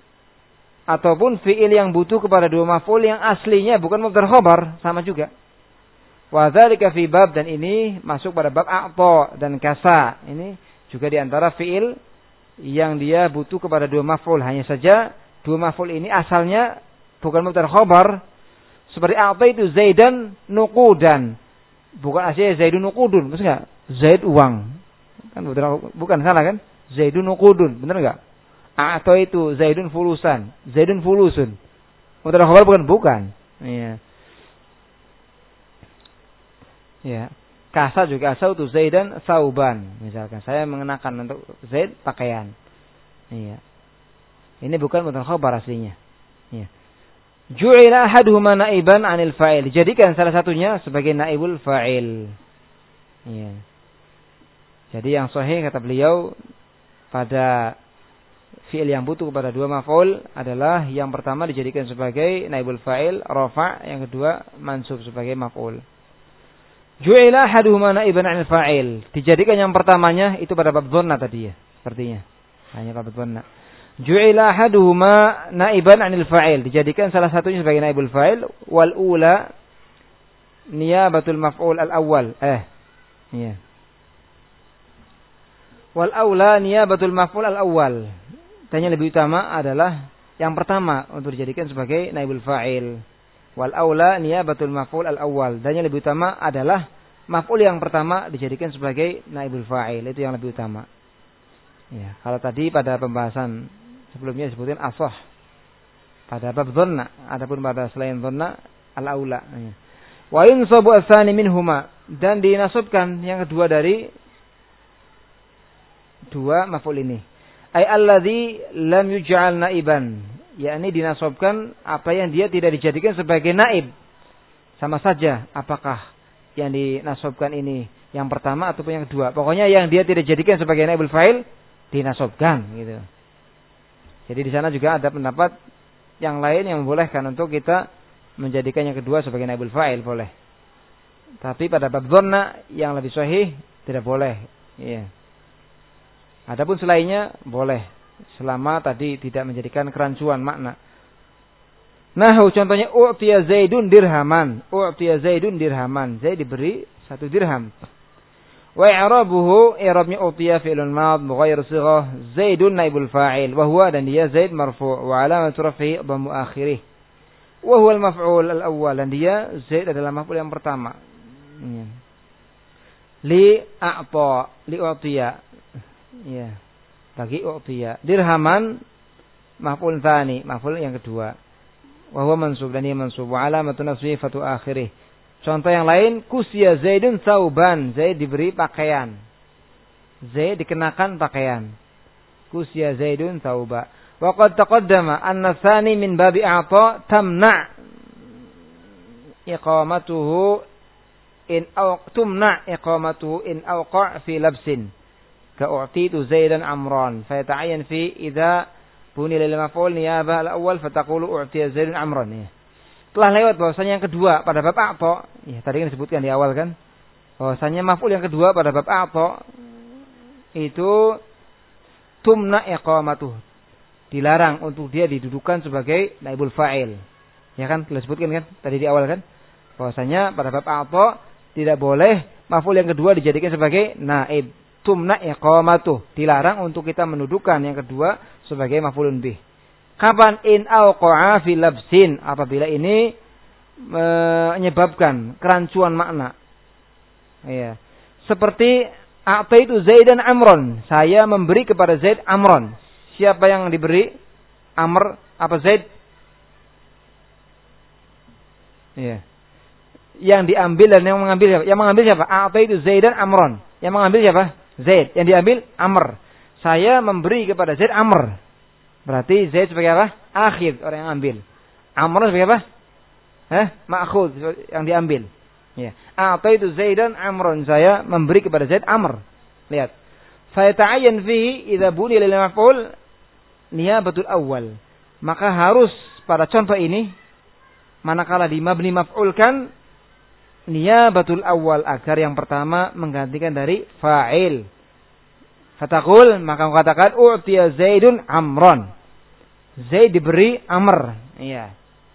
Ataupun fi'il yang butuh kepada dua maf'ul yang aslinya bukan mubtada khabar, sama juga. Wa dzalika fi bab, dan ini masuk pada bab a'ta dan kasa. Ini juga di antara fi'il yang dia butuh kepada dua maf'ul, hanya saja dua maf'ul ini asalnya bukan mubtada khabar. Seperti a'taitu Zaidan nuqudan. Bukan aslinya Zaidun nuqudun, maksud enggak? Zaid uang. Kan bukan salah kan? Zaidun nuqudun, benar enggak? A'taitu Zaidun fulusan, Zaidun fulusun. Mubtada khabar bukan? Bukan. Iya. Ya. Kasa juga asautu Zaidan sauban. Misalkan saya mengenakan untuk Zaid pakaian. Iya. Ini bukan mubtada khabar aslinya. Iya. Ju'ila ahaduhuma naiban 'anil fa'il. Dijadikan salah satunya sebagai naibul fa'il. Iya. Jadi yang sahih kata beliau pada fi'il yang butuh kepada dua maf'ul adalah yang pertama dijadikan sebagai naibul fa'il rafa', yang kedua mansub sebagai maf'ul. Ju'ila ahaduhuma naiban 'anil fa'il. Dijadikan yang pertamanya itu pada bab dhanna tadi ya, sepertinya. Hanya bab dhanna. Ju'ila ahaduhuma naiban 'anil fa'il. Dijadikan salah satunya sebagai naibul fa'il, wal ula niyabatul maf'ul al-awwal. Eh. Iya. Wal aula niyabatul maf'ul al-awwal. Dan yang lebih utama adalah yang pertama untuk dijadikan sebagai naibul fa'il. Wal aula niyabatul maf'ul al-awwal. Dan yang lebih utama adalah maf'ul yang pertama dijadikan sebagai naibul fa'il. Itu yang lebih utama. Ya, kalau tadi pada pembahasan sebelumnya disebutkan asah pada bab dhanna, adapun pada selain dhanna al-aula. Ya. Wa yunsabu ats-tsani minhuma, dan dinasabkan yang kedua dari dua maf'ul ini. Ai alladzi lam yuj'al naiban, yakni dinasabkan apa yang dia tidak dijadikan sebagai naib. Sama saja apakah yang dinasabkan ini yang pertama ataupun yang kedua. Pokoknya yang dia tidak dijadikan sebagai naibul fa'il dinasabkan gitu. Jadi di sana juga ada pendapat yang lain yang membolehkan untuk kita menjadikan yang kedua sebagai naibul fa'il, boleh. Tapi pada bab dhanna yang lebih sahih tidak boleh. Iya. Adapun selainnya boleh, selama tadi tidak menjadikan kerancuan makna. Nah, contohnya u'tiya Zaidun dirhaman. U'tiya Zaidun dirhaman. Zaid diberi satu dirham. Wa i'rabuhu, i'rabnya u'tiya fi'lun mad bighairi sighah. Zaidun naibul fa'il wa huwa, dan dia Zaid marfu' wa alamatu raf'ihi dhammu akhirih. Wa huwa al-maf'ul al-awwal, dan dia Zaid adalah maf'ul yang pertama. Ya. Li a'ta, li u'tiya. Ya. Bagi u'tiya. Dirhaman maf'ul tsani, maf'ul yang kedua. Wa huwa mansub, dan dia mansub. Wa alamatu nasbihi fatu akhirih. Contoh yang lain, kusiya Zaidun sauban. Zaid diberi pakaian. Zaid dikenakan pakaian. Kusiya Zaidun sauba. Wa qad taqaddama anna tsani min babi a'ta tamna' iqamatuhu in aw tumna' iqamatuhu in awqa' fi labsin. Ka u'titu Zaidan amran. Fa yata'ayyan fi idza buni lil maf'ul niyabah al-awwal fa taqulu u'tiya Zaidun amran. Ya. Telah lewat bahwasanya yang kedua pada bab a'ta, ya tadi kan disebutkan di awal kan, bahwasanya maf'ul yang kedua pada bab a'ta itu tumna iqamatuh, dilarang untuk dia didudukan sebagai naibul fa'il. Ya kan, telah disebutkan kan tadi di awal kan, bahwasanya pada bab a'ta tidak boleh maf'ul yang kedua dijadikan sebagai naib. Tumna iqamatuh, dilarang untuk kita mendudukan yang kedua sebagai maf'ulun bih. Kapan? In awqa'a fi labsin, apabila ini menyebabkan kerancuan makna. Ya. Seperti a'taitu Zaidan amron, saya memberi kepada Zaid amron. Siapa yang diberi? Amr apa Zaid? Ya. Yang diambil dan yang mengambil siapa? Yang mengambil siapa? A'taitu Zaidan amron. Yang mengambil siapa? Zaid. Yang diambil Amr. Saya memberi kepada Zaid Amr. Berarti Zaid sebagai apa? Akhir, orang yang ambil. Amr sebagai apa? Eh, ma'khud, yang diambil. Ya. A'taitu Zaidan Amron, saya memberi kepada Zaid Amr. Lihat. Fa yata'ayyan fihi idza buniya lil maf'ul niyabatul awwal. Maka harus pada contoh ini manakala di mabni maf'ulkan niyabatul awwal, agar yang pertama menggantikan dari fa'il. Fataqul, maka katakan u'tiya Zaidun amron. Zaid diberi Amr. Iya.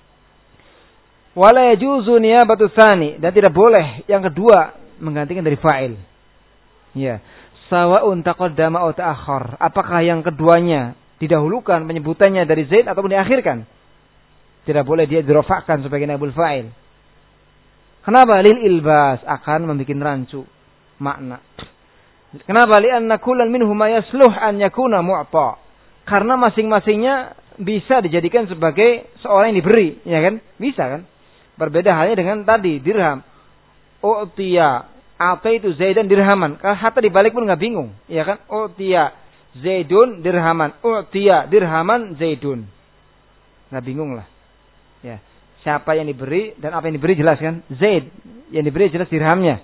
Wala yajuzu niyabatu tsani, dan tidak boleh yang kedua menggantikan dari fa'il. Iya. Sawa'un taqaddama aw ta'akhkhar. Apakah yang keduanya didahulukan penyebutannya dari Zaid ataupun diakhirkan? Tidak boleh dia dirofakkan sebagai naibul fa'il. Kenapa? Lil ilbas, akan membuat rancu makna. Kenapa? Li'anna kullan minhuma yasluh an yakuna mu'ta. Karena masing-masingnya bisa dijadikan sebagai seorang yang diberi, ya kan? Bisa kan? Berbeda halnya dengan tadi dirham. U'tiya ataitu Zaidan dirhaman. Kalau hatta dibalik pun enggak bingung, ya kan? U'tiya Zaidun dirhaman. U'tiya dirhaman Zaidun. Enggak bingung lah. Ya. Siapa yang diberi dan apa yang diberi jelas kan? Zaid. Yang diberi jelas dirhamnya.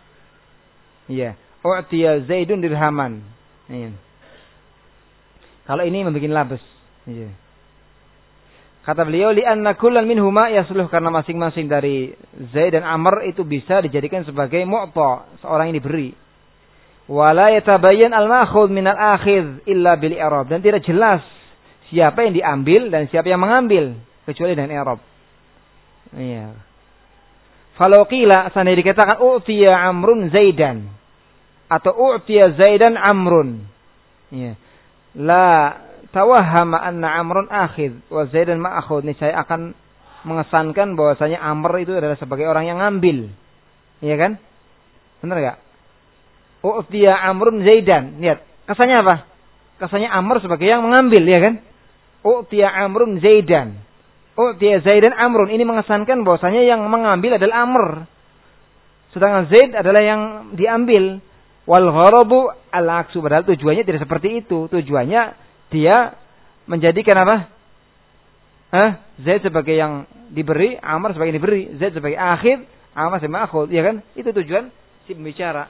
Iya. U'tiya Zaidun dirhaman. Iya. Kalau ini membuat labes. Iya. Kata beliau, li'anna kullan minhuma yasluh, karena masing-masing dari Zaid dan Amr itu bisa dijadikan sebagai mu'ta, seorang yang diberi. Wala yatabayyan al-ma'khudh min al-akhidh illa bil i'rab, dan tidak jelas siapa yang diambil dan siapa yang mengambil kecuali dengan i'rab. Iya. Falau qila, seandainya dikatakan u'tiya Amrun Zaidan atau u'tiya Zaidan Amrun. Iya. La tawahhama anna Amrun akhidh wa Zaidan ma'khudh, ini saya akan mengesankan bahwasanya Amr itu adalah sebagai orang yang ngambil. Iya kan? Benar enggak? U'tiya Amrun Zaidan. Lihat, kesannya apa? Kesannya Amr sebagai yang mengambil, ya kan? U'tiya Amrun Zaidan. U'tiya Zaidan Amrun. Ini mengesankan bahwasanya yang mengambil adalah Amr. Sedangkan Zaid adalah yang diambil. Wal gharabu al-aksu, padahal tujuannya tidak seperti itu. Tujuannya dia menjadikan apa? Hah? Zaid sebagai yang diberi, Amr sebagai yang diberi. Zaid sebagai akhir, Amr sebagai ma'khudh, ya kan? Itu tujuan si pembicara.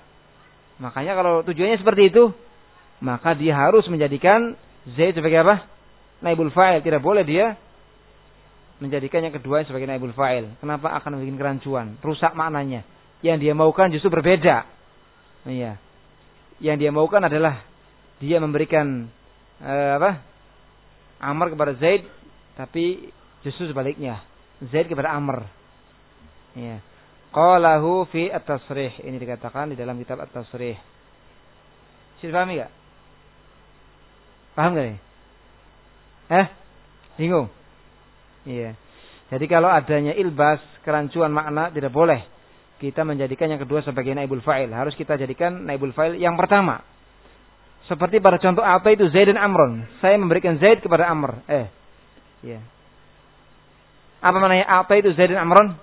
Makanya kalau tujuannya seperti itu, maka dia harus menjadikan Zaid sebagai apa? naibul fa'il. Tidak boleh dia menjadikan yang kedua sebagai naibul fa'il. Kenapa? Akan bikin kerancuan, rusak maknanya. Yang dia maukan justru berbeda. Iya. Yang dia maukan adalah dia memberikan eh, apa? Amr kepada Zaid, tapi justru sebaliknya. Zaid kepada Amr. Iya. Qalahu fi at-tasrih. Ini dikatakan di dalam kitab at-tasrih. Sudah paham enggak? Paham enggak nih? Eh? Bingung? Iya. Jadi kalau adanya ilbas, kerancuan makna, tidak boleh kita menjadikan yang kedua sebagai naibul fa'il. Harus kita jadikan naibul fa'il yang pertama. Seperti pada contoh apa itu Zaid dan Amrun. Saya memberikan Zaid kepada Amr. Eh. Iya. Apa maknanya apa itu Zaid dan Amrun?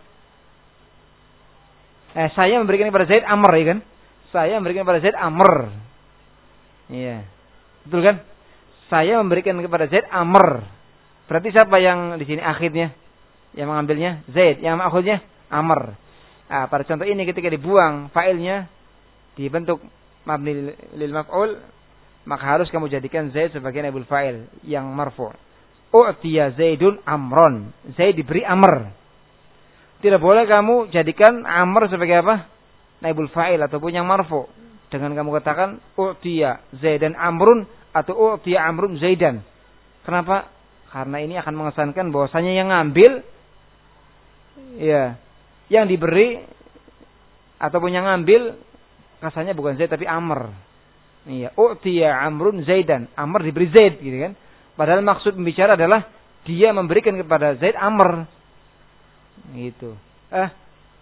Eh, saya memberikan kepada Zaid Amr, ya kan? Saya memberikan kepada Zaid Amr. Iya. Betul kan? Saya memberikan kepada Zaid Amr. Berarti siapa yang di sini akhirnya? Yang mengambilnya Zaid, yang akhirnya Amr. Ah, pada contoh ini ketika dibuang fa'ilnya dibentuk mabni lil maf'ul, maka harus kamu jadikan Zaid sebagai naibul fa'il yang marfu'. U'tiya Zaidun Amron. Zaid diberi Amr. Tidak boleh kamu jadikan Amr sebagai apa? Naibul fa'il ataupun yang marfu. Dengan kamu katakan u'tiya Zaidan Amrun atau u'tiya Amrun Zaidan. Kenapa? Karena ini akan mengesankan bahwasanya yang ngambil ya, yang diberi ataupun yang ngambil kesannya bukan Zaid tapi Amr. Iya, u'tiya Amrun Zaidan. Amr diberi Zaid gitu kan. Padahal maksud pembicara adalah dia memberikan kepada Zaid Amr. Gitu. Eh.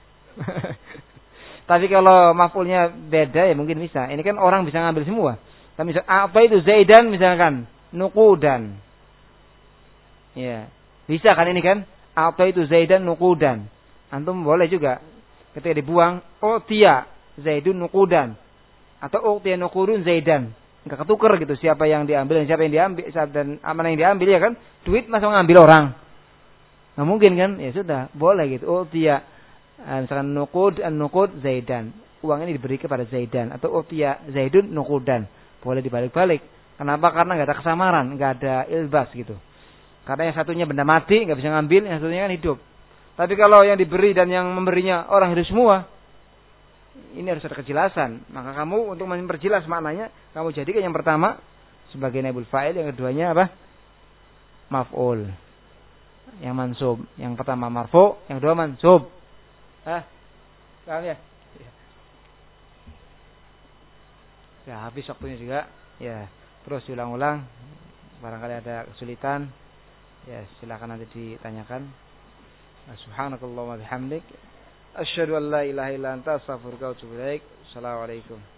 Tapi kalau maf'ulnya beda ya mungkin bisa. Ini kan orang bisa ngambil semua. Tapi misal apa itu Zaidan misalkan nuqudan. Ya. Bisa kan ini kan? Apa itu Zaidan nuqudan. Antum boleh juga ketika dibuang u'tiya Zaidun nuqudan atau u'tiya nuqudun Zaidan. Enggak ketukar gitu siapa yang diambil dan siapa yang diambil dan mana yang diambil ya kan? Duit masa ngambil orang. Nah mungkin kan, ya sudah, boleh gitu. Oh dia, misalkan nuqud, an-nuqud Zaidan. Uang ini diberi kepada Zaidan. Atau oh dia, Zaidun nuqudan. Boleh dibalik-balik. Kenapa? Karena nggak ada kesamaran, nggak ada ilbas gitu. Karena yang satunya benda mati, nggak bisa ngambil, yang satunya kan hidup. Tapi kalau yang diberi dan yang memberinya orang hidup semua, ini harus ada kejelasan. Maka kamu untuk memperjelas maknanya, kamu jadikan yang pertama sebagai naibul fa'il, yang keduanya apa? Maf'ul. Yang mansub, yang pertama marfu, yang kedua mansub. Ah, paham ya? Ya, habis waktunya juga. Ya, terus diulang-ulang. Barangkali ada kesulitan, ya silakan nanti ditanyakan. Subhanakallahumma bihamdik, asyhadu an la ilaha illa anta, astaghfiruka wa atubu ilaik. Assalamualaikum.